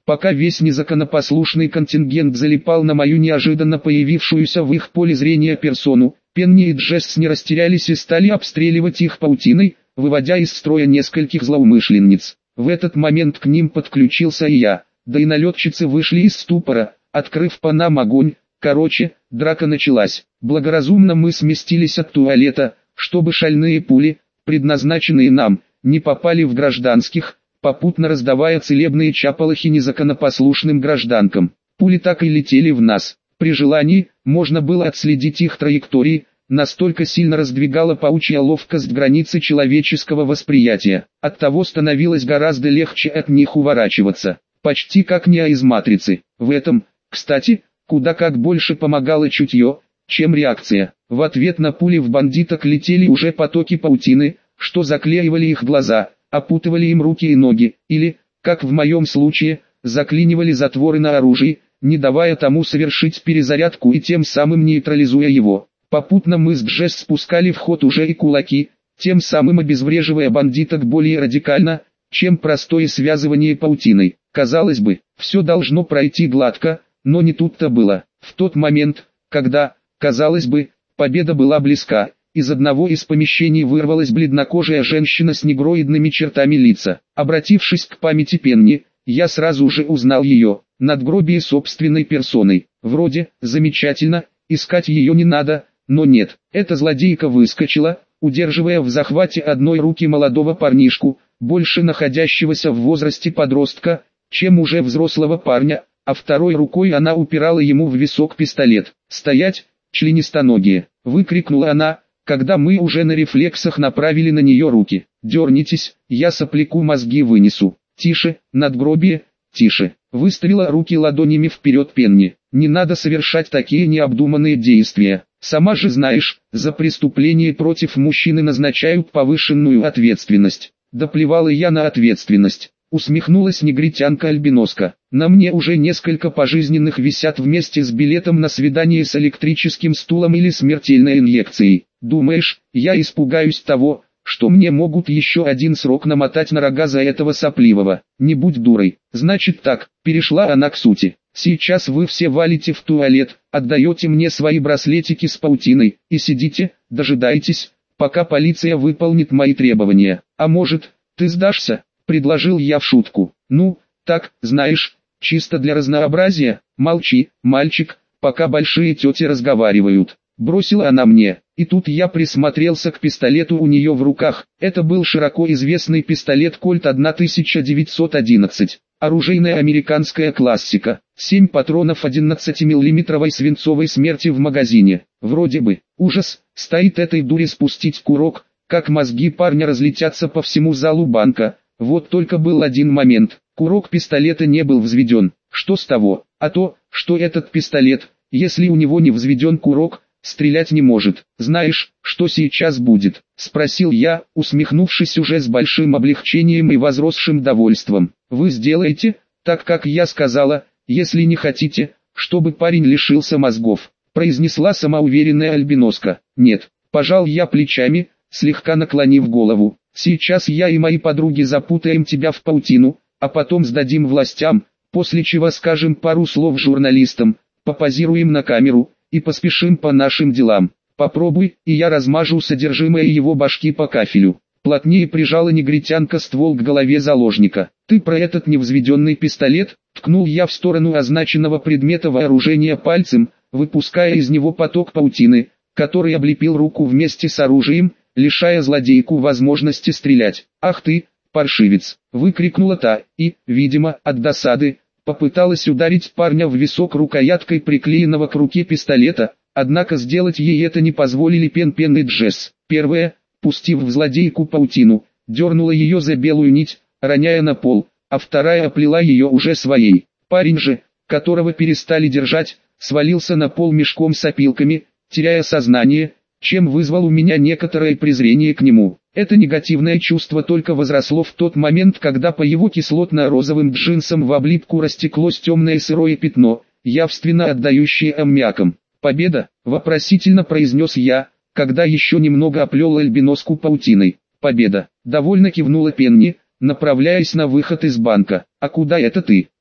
Пока весь незаконопослушный контингент залипал на мою неожиданно появившуюся в их поле зрения персону, Пенни и Джесс не растерялись и стали обстреливать их паутиной, выводя из строя нескольких злоумышленниц. В этот момент к ним подключился и я, да и налетчицы вышли из ступора, открыв по нам огонь. Короче, драка началась. Благоразумно мы сместились от туалета, чтобы шальные пули, предназначенные нам, не попали в гражданских, попутно раздавая целебные чапалахи незаконопослушным гражданкам. Пули так и летели в нас. При желании, можно было отследить их траектории, настолько сильно раздвигала паучья ловкость границы человеческого восприятия. Оттого становилось гораздо легче от них уворачиваться. Почти как Нео из «Матрицы». В этом, кстати, куда как больше помогало чутье, чем реакция. В ответ на пули в бандиток летели уже потоки паутины, что заклеивали их глаза, опутывали им руки и ноги, или, как в моем случае, заклинивали затворы на оружии, не давая тому совершить перезарядку и тем самым нейтрализуя его. Попутно мы с Джесс спускали в ход уже и кулаки, тем самым обезвреживая бандиток более радикально, чем простое связывание паутиной. Казалось бы, все должно пройти гладко, но не тут-то было. В тот момент, когда, казалось бы, победа была близка, из одного из помещений вырвалась бледнокожая женщина с негроидными чертами лица. Обратившись к памяти Пенни, я сразу же узнал ее, надгробие собственной персоной. Вроде, замечательно, искать ее не надо, но нет, эта злодейка выскочила, удерживая в захвате одной руки молодого парнишку, больше находящегося в возрасте подростка, чем уже взрослого парня, а второй рукой она упирала ему в висок пистолет. «Стоять, членистоногие!» — выкрикнула она, когда мы уже на рефлексах направили на нее руки. «Дернитесь, я сопляку мозги вынесу». «Тише, надгробие, тише!» — выставила руки ладонями вперед Пенни. «Не надо совершать такие необдуманные действия. Сама же знаешь, за преступление против мужчины назначают повышенную ответственность». «Да плевала я на ответственность», — усмехнулась негритянка-альбиноска. «На мне уже несколько пожизненных висят вместе с билетом на свидание с электрическим стулом или смертельной инъекцией. Думаешь, я испугаюсь того, что мне могут еще один срок намотать на рога за этого сопливого? Не будь дурой». «Значит так», — перешла она к сути. «Сейчас вы все валите в туалет, отдаете мне свои браслетики с паутиной, и сидите, дожидаетесь, пока полиция выполнит мои требования. А может, ты сдашься?» — предложил я в шутку. «Ну, так, знаешь, чисто для разнообразия. Молчи, мальчик, пока большие тети разговаривают». Бросила она мне, и тут я присмотрелся к пистолету у нее в руках. Это был широко известный пистолет Кольт тысяча девятьсот одиннадцать. Оружейная американская классика. семь патронов одиннадцатимиллиметровой свинцовой смерти в магазине. Вроде бы, ужас, стоит этой дуре спустить курок, как мозги парня разлетятся по всему залу банка. Вот только был один момент, курок пистолета не был взведен. Что с того? А то, что этот пистолет, если у него не взведен курок, стрелять не может. «Знаешь, что сейчас будет?» — спросил я, усмехнувшись уже с большим облегчением и возросшим довольством. «Вы сделаете, так как я сказала, если не хотите, чтобы парень лишился мозгов», — произнесла самоуверенная альбиноска. «Нет», — пожал я плечами, слегка наклонив голову. «Сейчас я и мои подруги запутаем тебя в паутину, а потом сдадим властям, после чего скажем пару слов журналистам, попозируем на камеру и поспешим по нашим делам. Попробуй, и я размажу содержимое его башки по кафелю». Плотнее прижала негритянка ствол к голове заложника. «Ты про этот невзведенный пистолет?» — ткнул я в сторону означенного предмета вооружения пальцем, выпуская из него поток паутины, который облепил руку вместе с оружием, лишая злодейку возможности стрелять. «Ах ты, паршивец!» — выкрикнула та, и, видимо, от досады, попыталась ударить парня в висок рукояткой приклеенного к руке пистолета, однако сделать ей это не позволили Пен-Пен и Джесс. Первая, пустив в злодейку паутину, дернула ее за белую нить, роняя на пол, а вторая оплела ее уже своей. Парень же, которого перестали держать, свалился на пол мешком с опилками, теряя сознание, чем вызвал у меня некоторое презрение к нему. Это негативное чувство только возросло в тот момент, когда по его кислотно-розовым джинсам в облипку растеклось темное сырое пятно, явственно отдающее аммиаком. «Победа?» — вопросительно произнес я, когда еще немного оплел альбиноску паутиной. «Победа!» — довольно кивнула Пенни, направляясь на выход из банка. «А куда это ты?»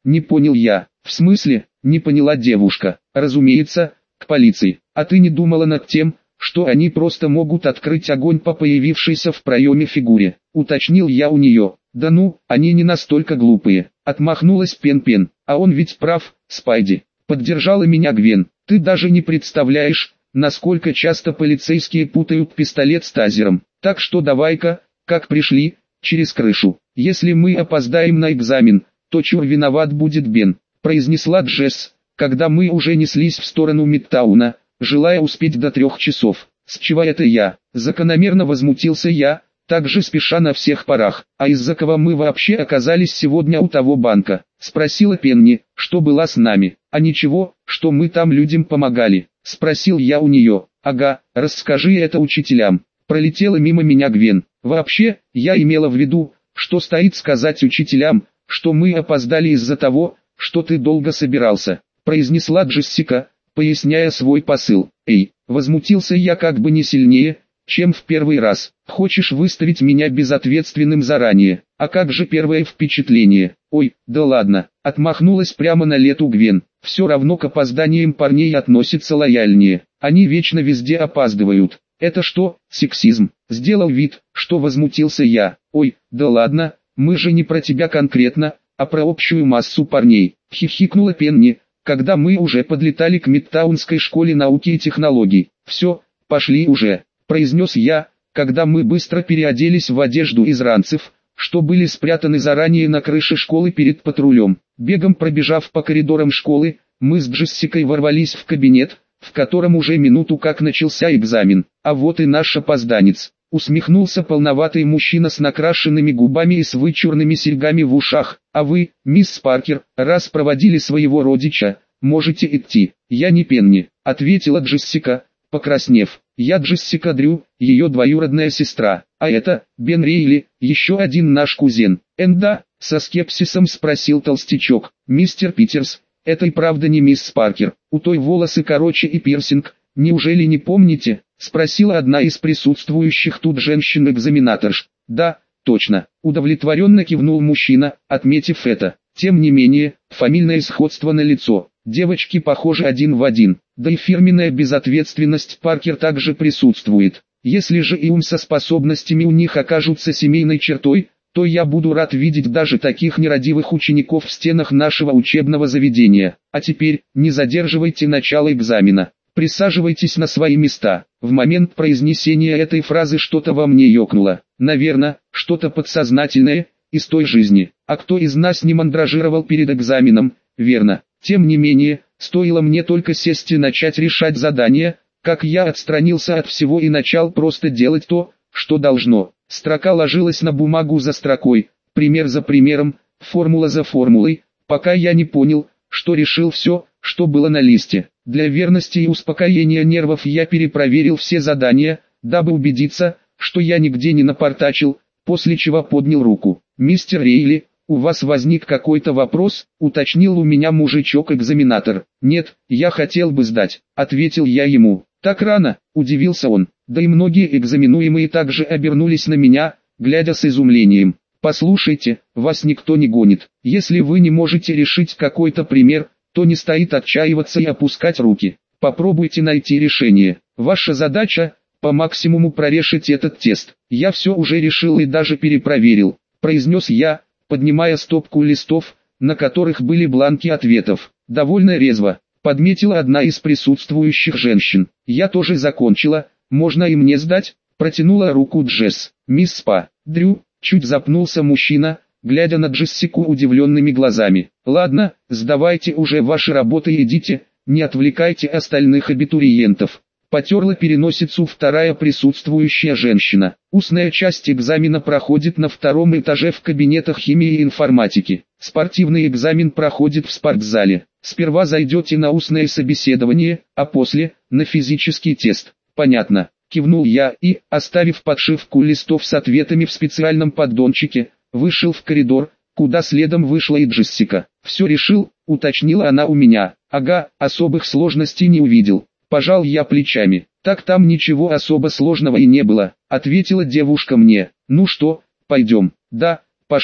Не понял я. В смысле? Не поняла девушка. Разумеется, к полиции. А ты не думала над тем, что они просто могут открыть огонь по появившейся в проеме фигуре? Уточнил я у нее. Да ну, они не настолько глупые. Отмахнулась Пен-Пен. А он ведь прав, Спайди. Поддержала меня Гвен. Ты даже не представляешь, насколько часто полицейские путают пистолет с тазером. Так что давай-ка, как пришли, через крышу. Если мы опоздаем на экзамен, то чур виноват будет Бен, произнесла Джесс, когда мы уже неслись в сторону Мидтауна, желая успеть до трех часов. С чего это я? Закономерно возмутился я, также спеша на всех парах. А из-за кого мы вообще оказались сегодня у того банка? Спросила Пенни, что была с нами. А ничего, что мы там людям помогали. Спросил я у нее. Ага, расскажи это учителям. Пролетела мимо меня Гвен. Вообще, я имела в виду, что стоит сказать учителям, что мы опоздали из-за того, что ты долго собирался, произнесла Джессика, поясняя свой посыл. Эй, возмутился я как бы не сильнее, чем в первый раз. Хочешь выставить меня безответственным заранее? А как же первое впечатление? Ой, да ладно, отмахнулась прямо на лету Гвен. Все равно к опозданиям парней относятся лояльнее. Они вечно везде опаздывают. Это что, сексизм? Сделал вид, что возмутился я. Ой, да ладно, мы же не про тебя конкретно, а про общую массу парней. Хихикнула Пенни, когда мы уже подлетали к Мидтаунской школе науки и технологий. Все, пошли уже, произнес я, когда мы быстро переоделись в одежду из ранцев, что были спрятаны заранее на крыше школы перед патрулем. Бегом пробежав по коридорам школы, мы с Джессикой ворвались в кабинет, в котором уже минуту как начался экзамен. А вот и наш опозданец. Усмехнулся полноватый мужчина с накрашенными губами и с вычурными серьгами в ушах. А вы, мисс Паркер, раз проводили своего родича, можете идти. Я не Пенни, ответила Джессика, покраснев. Я Джессика Дрю, ее двоюродная сестра. А это, Бен Рейли, еще один наш кузен. Энда, со скепсисом спросил толстячок. Мистер Питерс, это и правда не мисс Паркер. У той волосы короче и пирсинг. Неужели не помните? Спросила одна из присутствующих тут женщин-экзаменаторш. Да, точно. Удовлетворенно кивнул мужчина, отметив это. Тем не менее, фамильное сходство налицо. Девочки похожи один в один. Да и фирменная безответственность Паркер также присутствует. Если же и ум со способностями у них окажутся семейной чертой, то я буду рад видеть даже таких нерадивых учеников в стенах нашего учебного заведения. А теперь, не задерживайте начало экзамена. Присаживайтесь на свои места. В момент произнесения этой фразы что-то во мне ёкнуло. Наверное, что-то подсознательное, из той жизни. А кто из нас не мандражировал перед экзаменом, верно? Тем не менее, стоило мне только сесть и начать решать задания, как я отстранился от всего и начал просто делать то, что должно. Строка ложилась на бумагу за строкой, пример за примером, формула за формулой, пока я не понял, что решил все, что было на листе. Для верности и успокоения нервов я перепроверил все задания, дабы убедиться, что я нигде не напортачил, после чего поднял руку. «Мистер Рейли, у вас возник какой-то вопрос?» — уточнил у меня мужичок-экзаменатор. «Нет, я хотел бы сдать», — ответил я ему. «Так рано?» — удивился он. Да и многие экзаменуемые также обернулись на меня, глядя с изумлением. «Послушайте, вас никто не гонит. Если вы не можете решить какой-то пример, то не стоит отчаиваться и опускать руки. Попробуйте найти решение. Ваша задача – по максимуму прорешить этот тест. Я все уже решил и даже перепроверил», – произнес я, поднимая стопку листов, на которых были бланки ответов. Довольно резво, подметила одна из присутствующих женщин. «Я тоже закончила, можно и мне сдать?» – протянула руку Джесс. «Мисс Па, Дрю», – чуть запнулся мужчина, глядя на Джессику удивленными глазами. «Ладно, сдавайте уже ваши работы и идите, не отвлекайте остальных абитуриентов». Потерла переносицу вторая присутствующая женщина. Устная часть экзамена проходит на втором этаже в кабинетах химии и информатики. Спортивный экзамен проходит в спортзале. Сперва зайдете на устное собеседование, а после – на физический тест. «Понятно», – кивнул я и, оставив подшивку листов с ответами в специальном поддончике, вышел в коридор, куда следом вышла и Джессика. «Все решил?» — уточнила она у меня. «Ага, особых сложностей не увидел». Пожал я плечами. «Так там ничего особо сложного и не было», — ответила девушка мне. «Ну что, пойдем?» «Да, пошли»,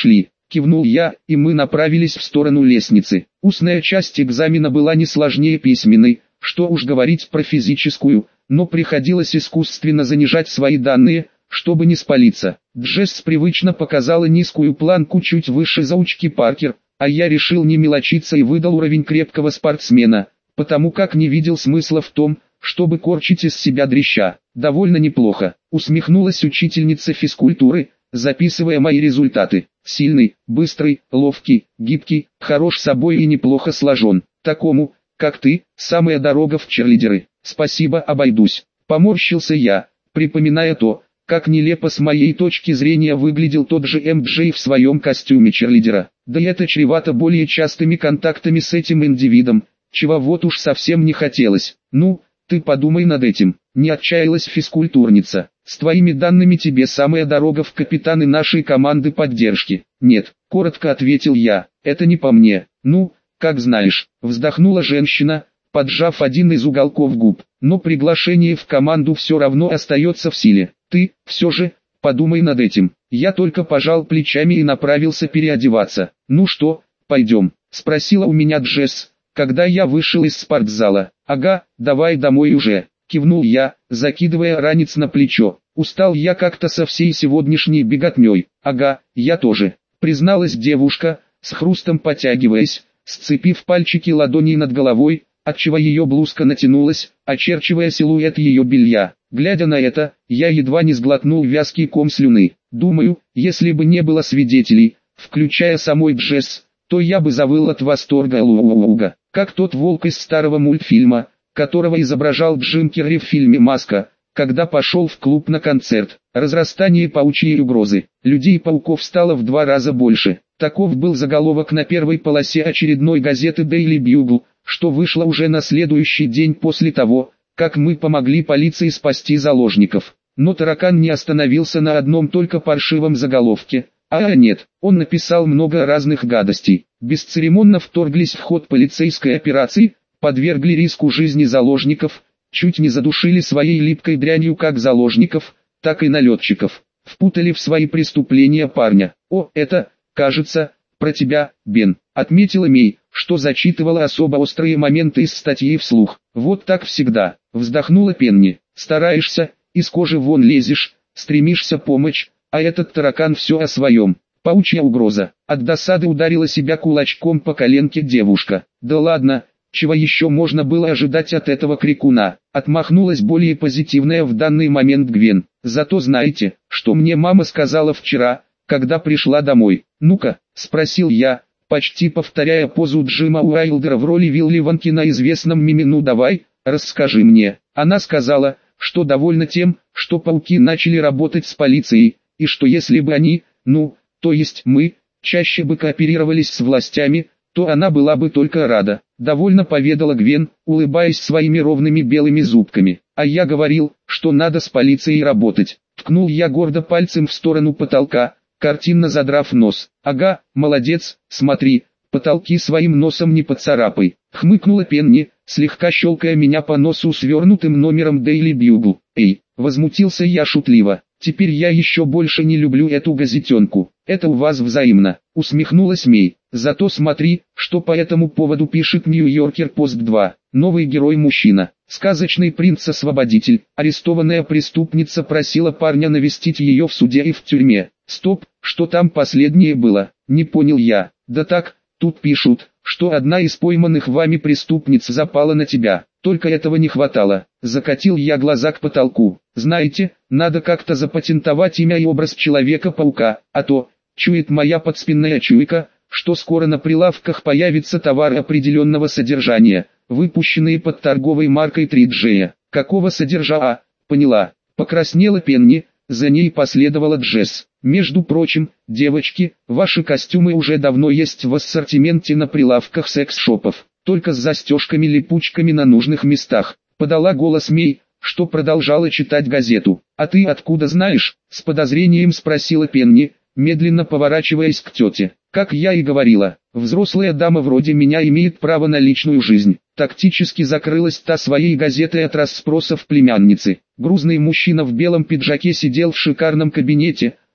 кивнул я, и мы направились в сторону лестницы. Устная часть экзамена была не сложнее письменной, что уж говорить про физическую, но приходилось искусственно занижать свои данные, чтобы не спалиться. Джесс привычно показала низкую планку чуть выше заучки Паркер, а я решил не мелочиться и выдал уровень крепкого спортсмена, потому как не видел смысла в том, чтобы корчить из себя дрища. Довольно неплохо, усмехнулась учительница физкультуры, записывая мои результаты. Сильный, быстрый, ловкий, гибкий, хорош собой и неплохо сложен. Такому, как ты, самая дорога в черлидеры. Спасибо, обойдусь. Поморщился я, припоминая то, как нелепо с моей точки зрения выглядел тот же эм джей в своем костюме черлидера. Да и это чревато более частыми контактами с этим индивидом, чего вот уж совсем не хотелось. Ну, ты подумай над этим. Не отчаялась физкультурница. С твоими данными тебе самая дорога в капитаны нашей команды поддержки. Нет, коротко ответил я, это не по мне. Ну, как знаешь, вздохнула женщина, поджав один из уголков губ. Но приглашение в команду все равно остается в силе. Ты, все же, подумай над этим. Я только пожал плечами и направился переодеваться. Ну что, пойдем? Спросила у меня Джесс, когда я вышел из спортзала. Ага, давай домой уже. Кивнул я, закидывая ранец на плечо. Устал я как-то со всей сегодняшней беготней. Ага, я тоже. Призналась девушка, с хрустом потягиваясь, сцепив пальчики ладоней над головой, отчего ее блузка натянулась, очерчивая силуэт ее белья. Глядя на это, я едва не сглотнул вязкий ком слюны. Думаю, если бы не было свидетелей, включая самой Джесс, то я бы завыл от восторга. Лу-лу-луга. Как тот волк из старого мультфильма, которого изображал Джим Керри в фильме «Маска», когда пошел в клуб на концерт. Разрастание паучьей угрозы. Людей-пауков стало в два раза больше. Таков был заголовок на первой полосе очередной газеты Daily Bugle, что вышло уже на следующий день после того, как мы помогли полиции спасти заложников. Но таракан не остановился на одном только паршивом заголовке. А нет, он написал много разных гадостей. Бесцеремонно вторглись в ход полицейской операции, подвергли риску жизни заложников, чуть не задушили своей липкой дрянью как заложников, так и налетчиков. Впутали в свои преступления парня. О, это, кажется, про тебя, Бен, отметила Мей, что зачитывала особо острые моменты из статьи вслух. Вот так всегда, вздохнула Пенни. Стараешься, из кожи вон лезешь, стремишься помочь, а этот таракан все о своем. Паучья угроза. От досады ударила себя кулачком по коленке девушка. Да ладно, чего еще можно было ожидать от этого крикуна? Отмахнулась более позитивная в данный момент Гвен. Зато знаете, что мне мама сказала вчера, когда пришла домой? Ну-ка, спросил я, почти повторяя позу Джима Уайлдера в роли Вилли Вонки на известном меме. Ну давай, расскажи мне. Она сказала, что довольна тем, что пауки начали работать с полицией, и что если бы они, ну, то есть мы, чаще бы кооперировались с властями, то она была бы только рада. Довольно поведала Гвен, улыбаясь своими ровными белыми зубками. А я говорил, что надо с полицией работать. Ткнул я гордо пальцем в сторону потолка, картинно задрав нос. Ага, молодец, смотри, потолки своим носом не поцарапай. Хмыкнула Пенни, слегка щелкая меня по носу свернутым номером Daily Bugle. Эй, возмутился я шутливо. Теперь я еще больше не люблю эту газетенку. Это у вас взаимно, усмехнулась Мей. Зато смотри, что по этому поводу пишет Нью-Йоркер Пост два. Новый герой-мужчина, сказочный принц-освободитель. Арестованная преступница просила парня навестить ее в суде и в тюрьме. Стоп, что там последнее было? Не понял я. Да так, тут пишут, что одна из пойманных вами преступниц запала на тебя. Только этого не хватало. Закатил я глаза к потолку. Знаете, надо как-то запатентовать имя и образ Человека-паука, а то, чует моя подспинная чуйка, что скоро на прилавках появится товары определенного содержания, выпущенные под торговой маркой три джей. Какого содержа? А, поняла. Покраснела Пенни, за ней последовала Джесс. Между прочим, девочки, ваши костюмы уже давно есть в ассортименте на прилавках секс-шопов, только с застежками-липучками на нужных местах. Подала голос Мей, что продолжала читать газету. А ты откуда знаешь? С подозрением спросила Пенни, медленно поворачиваясь к тете. Как я и говорила, взрослая дама вроде меня имеет право на личную жизнь. Тактически закрылась та своей газетой от расспросов племянницы. Грузный мужчина в белом пиджаке сидел в шикарном кабинете,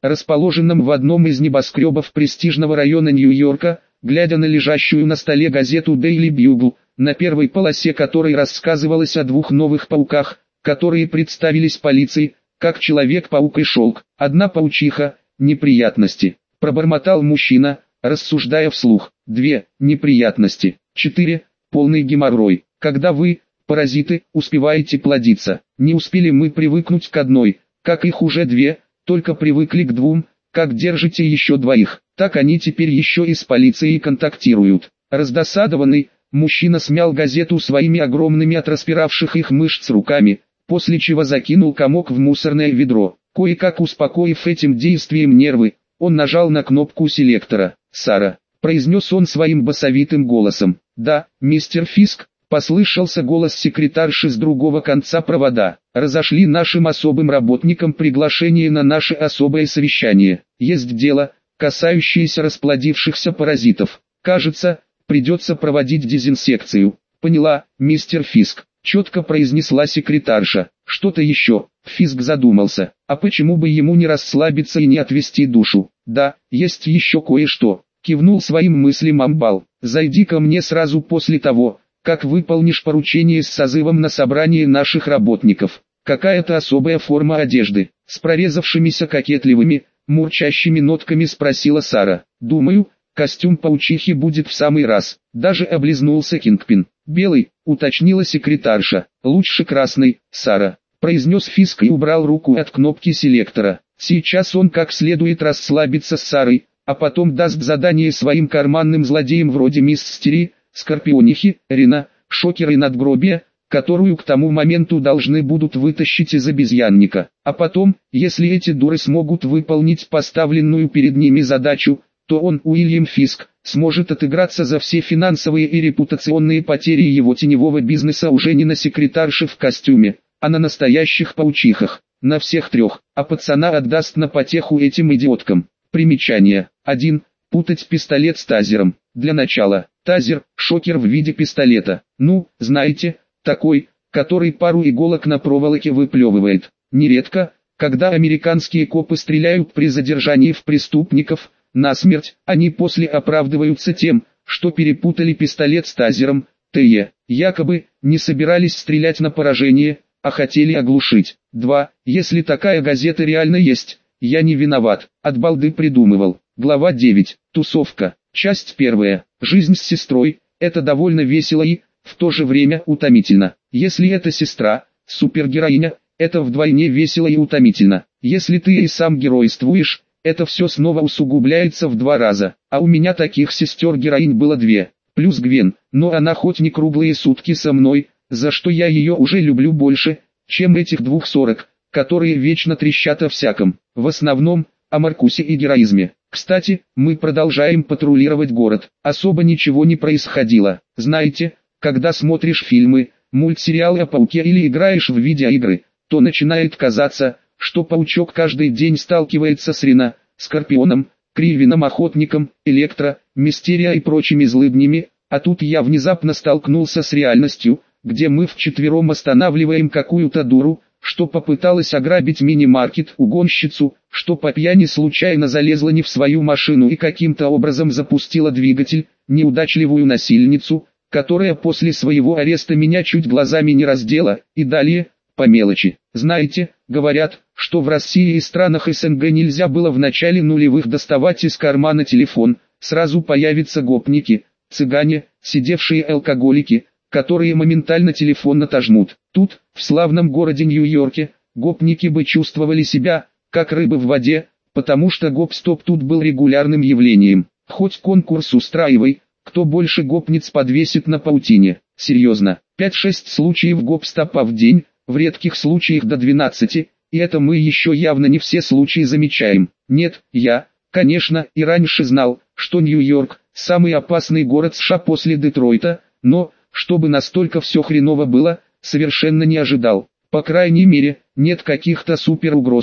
расположенном в одном из небоскребов престижного района Нью-Йорка, глядя на лежащую на столе газету Daily Bugle, на первой полосе которой рассказывалось о двух новых пауках, которые представились полиции, как Человек-паук и Шелк. Одна паучиха, неприятности, пробормотал мужчина, рассуждая вслух. Две, неприятности. Четыре, полный геморрой. Когда вы, паразиты, успеваете плодиться. Не успели мы привыкнуть к одной, как их уже две, только привыкли к двум, как держите еще двоих, так они теперь еще и с полицией контактируют. Раздосадованный, мужчина смял газету своими огромными от распиравших их мышц руками, после чего закинул комок в мусорное ведро. Кое-как успокоив этим действием нервы, он нажал на кнопку селектора. «Сара», — произнес он своим басовитым голосом. «Да, мистер Фиск», — послышался голос секретарши с другого конца провода. «Разошли нашим особым работникам приглашение на наше особое совещание. Есть дело, касающееся расплодившихся паразитов. Кажется, придется проводить дезинсекцию». «Поняла, мистер Фиск», — четко произнесла секретарша. «Что-то еще?» Фиск задумался. «А почему бы ему не расслабиться и не отвести душу?» «Да, есть еще кое-что», — кивнул своим мыслям Амбал. «Зайди ко мне сразу после того, как выполнишь поручение с созывом на собрание наших работников. Какая-то особая форма одежды?» С прорезавшимися кокетливыми, мурчащими нотками спросила Сара. «Думаю, костюм паучихи будет в самый раз». Даже облизнулся Кингпин. «Белый», — уточнила секретарша. «Лучше красный, Сара», — произнес Фиск и убрал руку от кнопки селектора. Сейчас он как следует расслабится с Сарой, а потом даст задание своим карманным злодеям вроде Мисстери, Скорпионихи, Рина, Шокера и Надгробия, которую к тому моменту должны будут вытащить из обезьянника. А потом, если эти дуры смогут выполнить поставленную перед ними задачу, то он, Уильям Фиск, сможет отыграться за все финансовые и репутационные потери его теневого бизнеса уже не на секретарше в костюме, а на настоящих паучихах, на всех трех, а пацана отдаст на потеху этим идиоткам. Примечание. один. Путать пистолет с тазером. Для начала, тазер – шокер в виде пистолета. Ну, знаете, такой, который пару иголок на проволоке выплевывает. Нередко, когда американские копы стреляют при задержании в преступников, насмерть, они после оправдываются тем, что перепутали пистолет с тазером, тэ. Якобы, не собирались стрелять на поражение, а хотели оглушить. два. Если такая газета реально есть, я не виноват, от балды придумывал. Глава девять. Тусовка. Часть первая. Жизнь с сестрой – это довольно весело и, в то же время, утомительно. Если это сестра, супергероиня, это вдвойне весело и утомительно. Если ты и сам геройствуешь, это все снова усугубляется в два раза. А у меня таких сестер-героинь было две, плюс Гвен, но она хоть не круглые сутки со мной, за что я ее уже люблю больше, чем этих двух сорок, которые вечно трещат о всяком, в основном, о Маркусе и героизме. Кстати, мы продолжаем патрулировать город, особо ничего не происходило. Знаете, когда смотришь фильмы, мультсериалы о пауке или играешь в видеоигры, то начинает казаться, что паучок каждый день сталкивается с Рино, Скорпионом, Кривином Охотником, Электро, Мистерио и прочими злыднями, а тут я внезапно столкнулся с реальностью, где мы вчетвером останавливаем какую-то дуру, что попыталась ограбить мини-маркет, угонщицу, что по пьяни случайно залезла не в свою машину и каким-то образом запустила двигатель, неудачливую насильницу, которая после своего ареста меня чуть глазами не раздела, и далее, по мелочи. Знаете, говорят, что в России и странах эс эн гэ нельзя было в начале нулевых доставать из кармана телефон, сразу появятся гопники, цыгане, сидевшие алкоголики, которые моментально телефон отожмут. Тут, в славном городе Нью-Йорке, гопники бы чувствовали себя, как рыбы в воде, потому что гоп-стоп тут был регулярным явлением. Хоть конкурс устраивай, кто больше гопниц подвесит на паутине. Серьезно, пять-шесть случаев гоп-стопа в день, в редких случаях до двенадцати, и это мы еще явно не все случаи замечаем. Нет, я, конечно, и раньше знал, что Нью-Йорк – самый опасный город США после Детройта, но, чтобы настолько все хреново было, совершенно не ожидал. По крайней мере, нет каких-то суперугроз,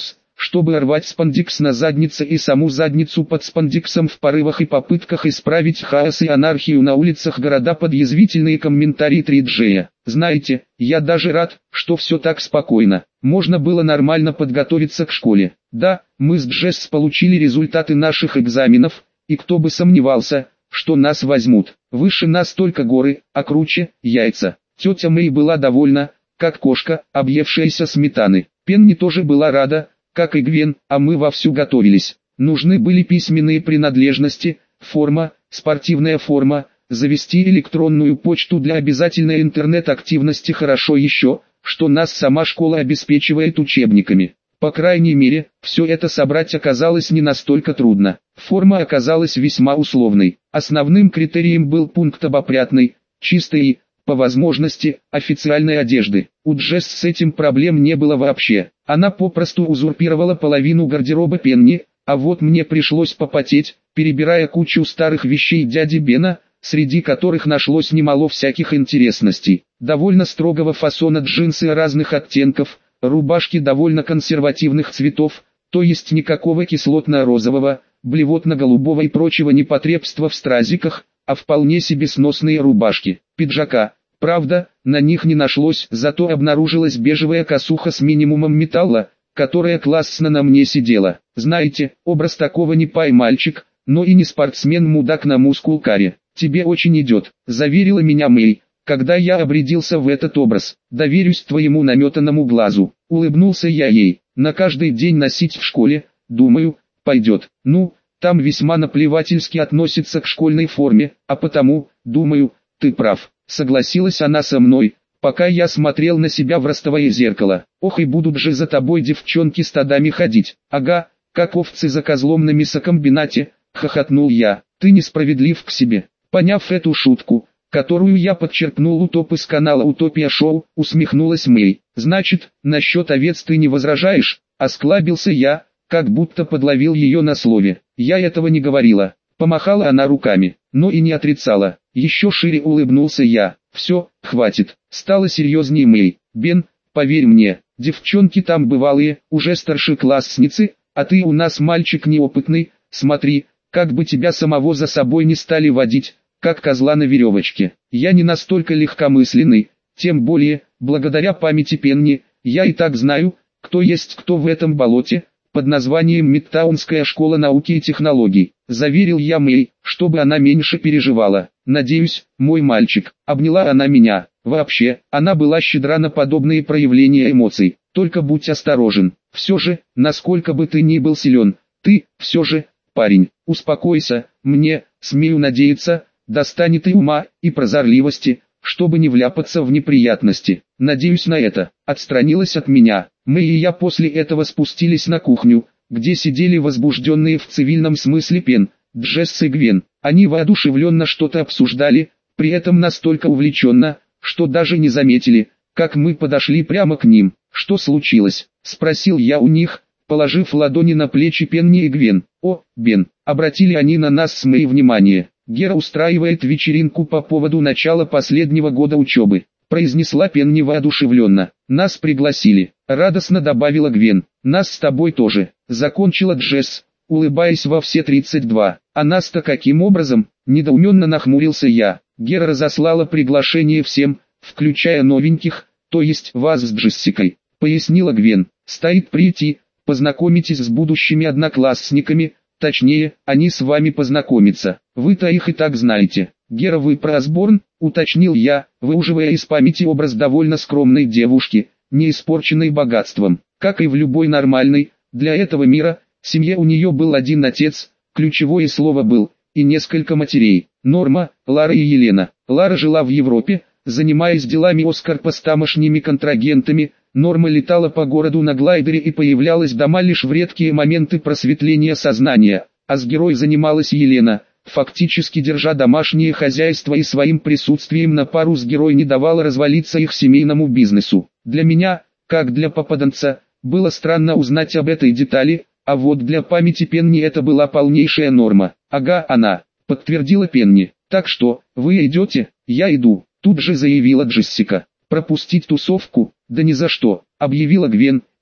чтобы рвать спандикс на заднице и саму задницу под спандиксом в порывах и попытках исправить хаос и анархию на улицах города под язвительные комментарии три джея. Знаете, я даже рад, что все так спокойно. Можно было нормально подготовиться к школе. Да, мы с Джесс получили результаты наших экзаменов, и кто бы сомневался, что нас возьмут. Выше нас только горы, а круче – яйца. Тетя Мэй была довольна, как кошка, объевшаяся сметаны. Пенни тоже была рада, как и Гвен, а мы вовсю готовились. Нужны были письменные принадлежности, форма, спортивная форма, завести электронную почту для обязательной интернет-активности. Хорошо еще, что нас сама школа обеспечивает учебниками. По крайней мере, все это собрать оказалось не настолько трудно. Форма оказалась весьма условной. Основным критерием был пункт об опрятной, чистой и, по возможности, официальной одежды. У Джесс с этим проблем не было вообще. Она попросту узурпировала половину гардероба Пенни, а вот мне пришлось попотеть, перебирая кучу старых вещей дяди Бена, среди которых нашлось немало всяких интересностей. Довольно строгого фасона джинсы разных оттенков, рубашки довольно консервативных цветов, то есть никакого кислотно-розового, блевотно-голубого и прочего непотребства в стразиках, а вполне себе сносные рубашки, пиджака. Правда, на них не нашлось, зато обнаружилась бежевая косуха с минимумом металла, которая классно на мне сидела. Знаете, образ такого не пай-мальчик, но и не спортсмен-мудак на мускул-каре. Тебе очень идет, заверила меня Мэй, когда я обрядился в этот образ. Доверюсь твоему наметанному глазу. Улыбнулся я ей. На каждый день носить в школе, думаю, пойдет. Ну, там весьма наплевательски относятся к школьной форме, а потому, думаю, ты прав. Согласилась она со мной, пока я смотрел на себя в ростовое зеркало. Ох, и будут же за тобой девчонки стадами ходить. Ага, как овцы за козлом на мясокомбинате, хохотнул я. Ты несправедлив к себе. Поняв эту шутку, которую я подчеркнул у топ из канала Утопия Шоу, усмехнулась Мэй. Значит, насчет овец ты не возражаешь? Осклабился я, как будто подловил ее на слове. Я этого не говорила. Помахала она руками, но и не отрицала. Еще шире улыбнулся я. Все, хватит. Стало серьезнее Мэй. Бен, поверь мне, девчонки там бывалые, уже старшеклассницы, а ты у нас мальчик неопытный. Смотри, как бы тебя самого за собой не стали водить, как козла на веревочке. Я не настолько легкомысленный, тем более, благодаря памяти Пенни, я и так знаю, кто есть кто в этом болоте, под названием Мидтаунская школа науки и технологий. Заверил я Мэй, чтобы она меньше переживала. Надеюсь, мой мальчик. Обняла она меня. Вообще, она была щедра на подобные проявления эмоций. Только будь осторожен. Все же, насколько бы ты ни был силен, ты, все же, парень, успокойся. Мне, смею надеяться, достанет и ума, и прозорливости, чтобы не вляпаться в неприятности. Надеюсь на это. Отстранилась от меня. Мы и я после этого спустились на кухню, где сидели возбужденные в цивильном смысле Пен, Джесс и Гвен. Они воодушевленно что-то обсуждали, при этом настолько увлеченно, что даже не заметили, как мы подошли прямо к ним. «Что случилось?» – спросил я у них, положив ладони на плечи Пенни и Гвен. «О, Бен!» – обратили они на нас с Мэй внимание. «Гера устраивает вечеринку по поводу начала последнего года учебы», – произнесла Пенни воодушевленно. «Нас пригласили», – радостно добавила Гвен. «Нас с тобой тоже», – закончила Джесс, улыбаясь во все тридцать два. «А нас-то каким образом?» – недоуменно нахмурился я. Гера разослала приглашение всем, включая новеньких, то есть вас с Джессикой, пояснила Гвен. «Стоит прийти, познакомитесь с будущими одноклассниками, точнее, они с вами познакомятся. Вы-то их и так знаете». «Гера, вы про Осборн?» – уточнил я, выуживая из памяти образ довольно скромной девушки, не испорченной богатством. Как и в любой нормальной, для этого мира, семье у нее был один отец, ключевое слово «был», и несколько матерей. Норма, Лара и Елена. Лара жила в Европе, занимаясь делами Оскарпа с тамошними контрагентами. Норма летала по городу на глайдере и появлялась дома лишь в редкие моменты просветления сознания, а с героем занималась Елена, фактически держа домашнее хозяйство и своим присутствием на пару с героем не давала развалиться их семейному бизнесу. Для меня, как для попаданца, было странно узнать об этой детали, а вот для памяти Пенни это была полнейшая норма. «Ага, она», — подтвердила Пенни. «Так что, вы идете?» «Я иду», — тут же заявила Джессика. «Пропустить тусовку?» «Да ни за что», — объявила Гвен,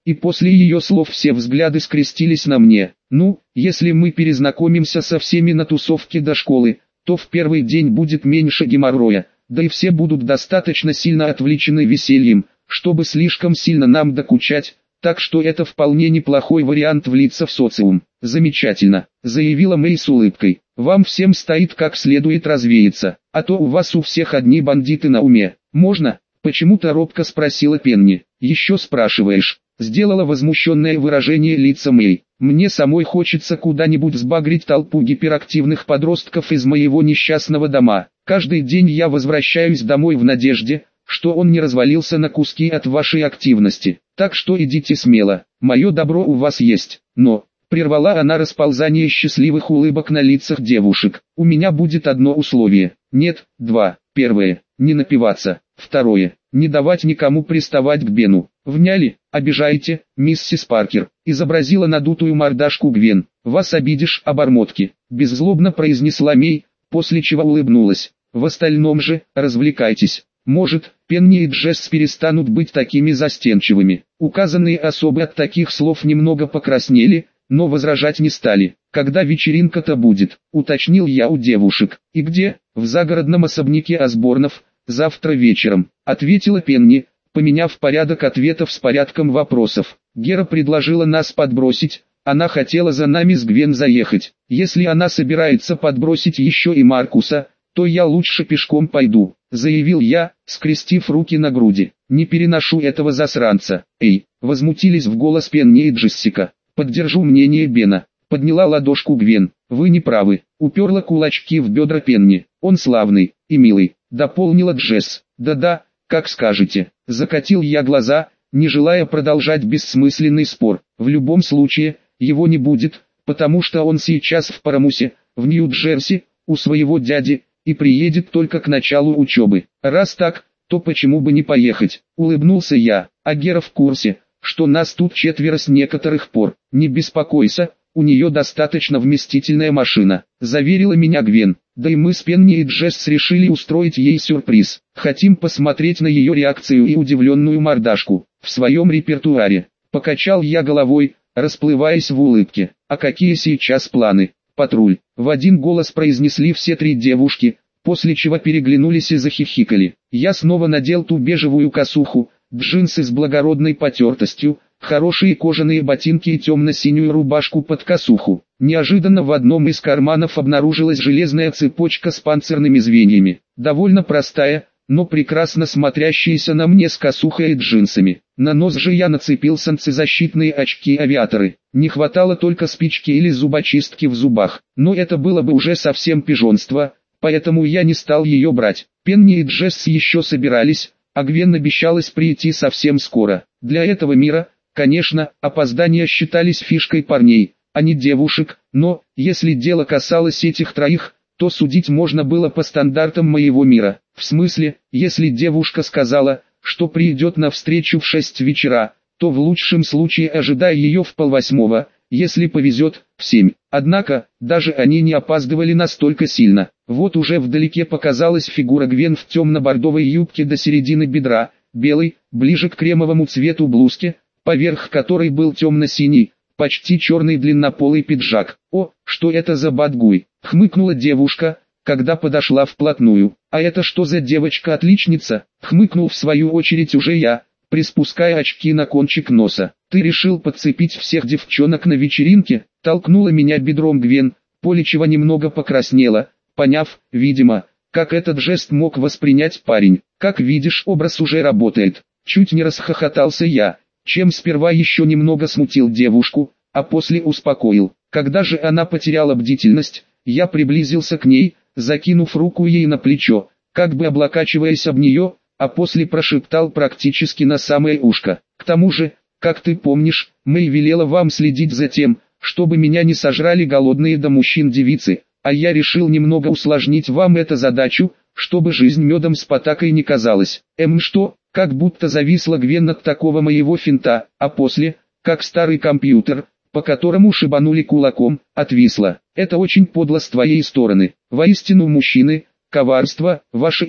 и после ее слов все взгляды скрестились на мне. Ну, если мы перезнакомимся со всеми на тусовке до школы, то в первый день будет меньше геморроя, да и все будут достаточно сильно отвлечены весельем, чтобы слишком сильно нам докучать, так что это вполне неплохой вариант влиться в социум. Замечательно, заявила Мэй с улыбкой. Вам всем стоит как следует развеяться, а то у вас у всех одни бандиты на уме. Можно? Почему-то робко спросила Пенни. Еще спрашиваешь? Сделала возмущенное выражение лица Мэй. Мне самой хочется куда-нибудь сбагрить толпу гиперактивных подростков из моего несчастного дома. Каждый день я возвращаюсь домой в надежде, что он не развалился на куски от вашей активности. Так что идите смело, мое добро у вас есть. Но, прервала она расползание счастливых улыбок на лицах девушек, у меня будет одно условие. Нет, два. Первое, не напиваться. Второе, не давать никому приставать к Бену. Вняли? Обижаете, миссис Паркер? Изобразила надутую мордашку Гвен. Вас обидишь, обормотки. Беззлобно произнесла Мэй, после чего улыбнулась. В остальном же, развлекайтесь. Может, Пенни и Джесс перестанут быть такими застенчивыми. Указанные особы от таких слов немного покраснели, но возражать не стали. Когда вечеринка-то будет, уточнил я у девушек. И где? В загородном особняке Осборнов, завтра вечером, ответила Пенни, поменяв порядок ответов с порядком вопросов. Гера предложила нас подбросить, она хотела за нами с Гвен заехать. Если она собирается подбросить еще и Маркуса, то я лучше пешком пойду, заявил я, скрестив руки на груди. Не переношу этого засранца. Эй, возмутились в голос Пенни и Джессика. Поддержу мнение Бена. Подняла ладошку Гвен. Вы не правы. Уперла кулачки в бедра Пенни. Он славный и милый, дополнила Джесс. Да-да, как скажете. Закатил я глаза, не желая продолжать бессмысленный спор. В любом случае, его не будет, потому что он сейчас в Парамусе, в Нью-Джерси, у своего дяди, и приедет только к началу учебы. Раз так, то почему бы не поехать? Улыбнулся я. А Гера в курсе, что нас тут четверо с некоторых пор. Не беспокойся, у нее достаточно вместительная машина, заверила меня Гвен. Да и мы с Пенни и Джесс решили устроить ей сюрприз. Хотим посмотреть на ее реакцию и удивленную мордашку. В своем репертуаре. Покачал я головой, расплываясь в улыбке. А какие сейчас планы? Патруль. В один голос произнесли все три девушки, после чего переглянулись и захихикали. Я снова надел ту бежевую косуху, джинсы с благородной потертостью, хорошие кожаные ботинки и темно-синюю рубашку под косуху. Неожиданно в одном из карманов обнаружилась железная цепочка с панцирными звеньями. Довольно простая, но прекрасно смотрящаяся на мне с косухой и джинсами. На нос же я нацепил солнцезащитные очки-авиаторы. Не хватало только спички или зубочистки в зубах. Но это было бы уже совсем пижонство, поэтому я не стал ее брать. Пенни и Джесс еще собирались, а Гвен обещалась прийти совсем скоро. Для этого мира, конечно, опоздания считались фишкой парней, а не девушек, но, если дело касалось этих троих, то судить можно было по стандартам моего мира. В смысле, если девушка сказала, что придет на встречу в шесть вечера, то в лучшем случае ожидай ее в полвосьмого, если повезет, в семь. Однако, даже они не опаздывали настолько сильно. Вот уже вдалеке показалась фигура Гвен в темно-бордовой юбке до середины бедра, белой, ближе к кремовому цвету блузки, поверх которой был темно-синий, почти черный длиннополый пиджак. «О, что это за бадгуй?» — хмыкнула девушка, когда подошла вплотную. «А это что за девочка-отличница?» — хмыкнул в свою очередь уже я, приспуская очки на кончик носа. «Ты решил подцепить всех девчонок на вечеринке?» — толкнула меня бедром Гвен, Поличева немного покраснела, поняв, видимо, как этот жест мог воспринять парень. «Как видишь, образ уже работает». Чуть не расхохотался я, чем сперва еще немного смутил девушку, а после успокоил. Когда же она потеряла бдительность, я приблизился к ней, закинув руку ей на плечо, как бы облокачиваясь об нее, а после прошептал практически на самое ушко. «К тому же, как ты помнишь, Мэй велела вам следить за тем, чтобы меня не сожрали голодные до мужчин девицы, а я решил немного усложнить вам эту задачу, чтобы жизнь медом с потакой не казалась». Эм что? Как будто зависла Гвен от такого моего финта, а после, как старый компьютер, по которому шибанули кулаком, отвисла. «Это очень подло с твоей стороны. Воистину, мужчины, коварство, ваше имя».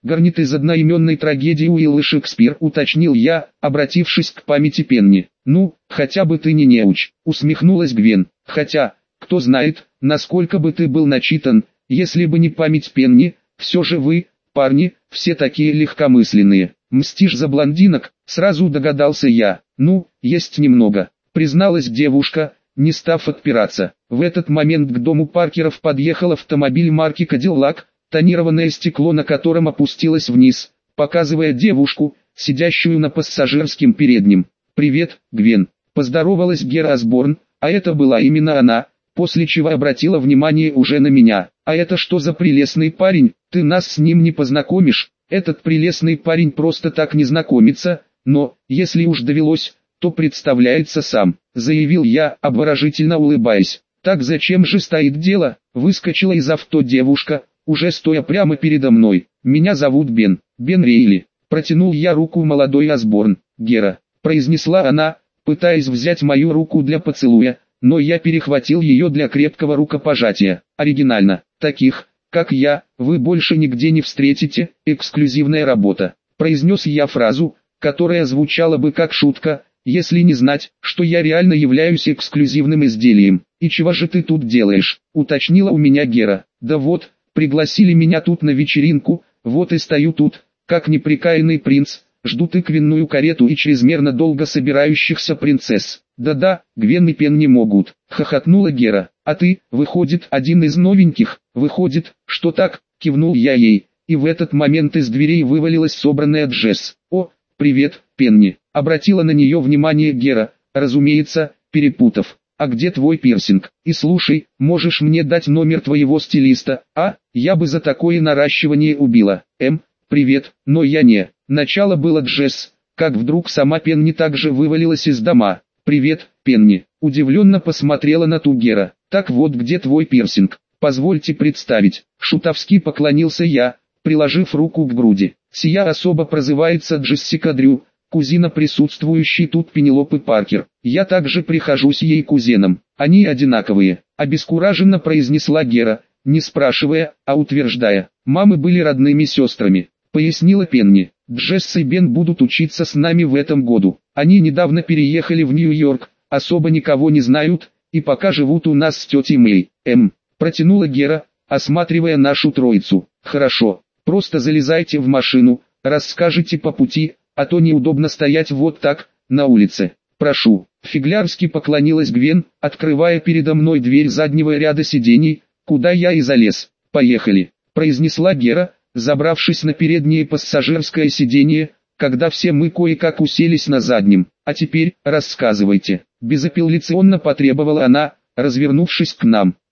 Гарнит из одноименной трагедии Уилла Шекспир, уточнил я, обратившись к памяти Пенни. Ну, хотя бы ты не неуч, усмехнулась Гвен. Хотя, кто знает, насколько бы ты был начитан, если бы не память Пенни. Все же вы, парни, все такие легкомысленные. Мстишь за блондинок, сразу догадался я. Ну, есть немного, призналась девушка, не став отпираться. В этот момент к дому Паркеров подъехал автомобиль марки Кадиллак, тонированное стекло на котором опустилось вниз, показывая девушку, сидящую на пассажирском переднем. «Привет, Гвен», — поздоровалась Гера Осборн, а это была именно она, после чего обратила внимание уже на меня. «А это что за прелестный парень, ты нас с ним не познакомишь?» «Этот прелестный парень просто так не знакомится, но, если уж довелось, то представляется сам», — заявил я, обворожительно улыбаясь. «Так зачем же стоит дело?» — выскочила из авто девушка, уже стоя прямо передо мной. «Меня зовут Бен, Бен Рейли». Протянул я руку молодой Осборн. «Гера», — произнесла она, пытаясь взять мою руку для поцелуя, но я перехватил ее для крепкого рукопожатия. «Оригинально, таких, как я, вы больше нигде не встретите, эксклюзивная работа», — произнес я фразу, которая звучала бы как шутка, если не знать, что я реально являюсь эксклюзивным изделием. «И чего же ты тут делаешь?» — уточнила у меня Гера. «Да вот, пригласили меня тут на вечеринку, вот и стою тут, как неприкаянный принц, жду тыквенную карету и чрезмерно долго собирающихся принцесс». «Да-да, Гвен и Пен не могут», — хохотнула Гера. «А ты, выходит, один из новеньких?» «Выходит, что так», — кивнул я ей, и в этот момент из дверей вывалилась собранная Джесс. «О, привет, Пенни», — обратила на нее внимание Гера, разумеется, перепутав. «А где твой пирсинг? И слушай, можешь мне дать номер твоего стилиста, а? Я бы за такое наращивание убила». «Эм, привет, но я не». Начало было Джесс, как вдруг сама Пенни также вывалилась из дома. «Привет, Пенни», — удивленно посмотрела на ту Гера. «Так вот где твой пирсинг? Позвольте представить». Шутовски поклонился я, приложив руку к груди. «Сия особа прозывается Джессика Дрю, кузина присутствующей тут Пенелопы Паркер. Я также прихожусь ей кузеном. Они одинаковые», — обескураженно произнесла Гера, не спрашивая, а утверждая. «Мамы были родными сестрами», — пояснила Пенни. «Джесс и Бен будут учиться с нами в этом году. Они недавно переехали в Нью-Йорк, особо никого не знают, и пока живут у нас с тетей Мэй». «Эм», — протянула Гера, осматривая нашу троицу. «Хорошо, просто залезайте в машину, расскажите по пути, а то неудобно стоять вот так, на улице. Прошу». Фиглярски поклонилась Гвен, открывая передо мной дверь заднего ряда сидений, куда я и залез. «Поехали», — произнесла Гера, забравшись на переднее пассажирское сиденье, когда все мы кое-как уселись на заднем. «А теперь, рассказывайте», — безапелляционно потребовала она, развернувшись к нам.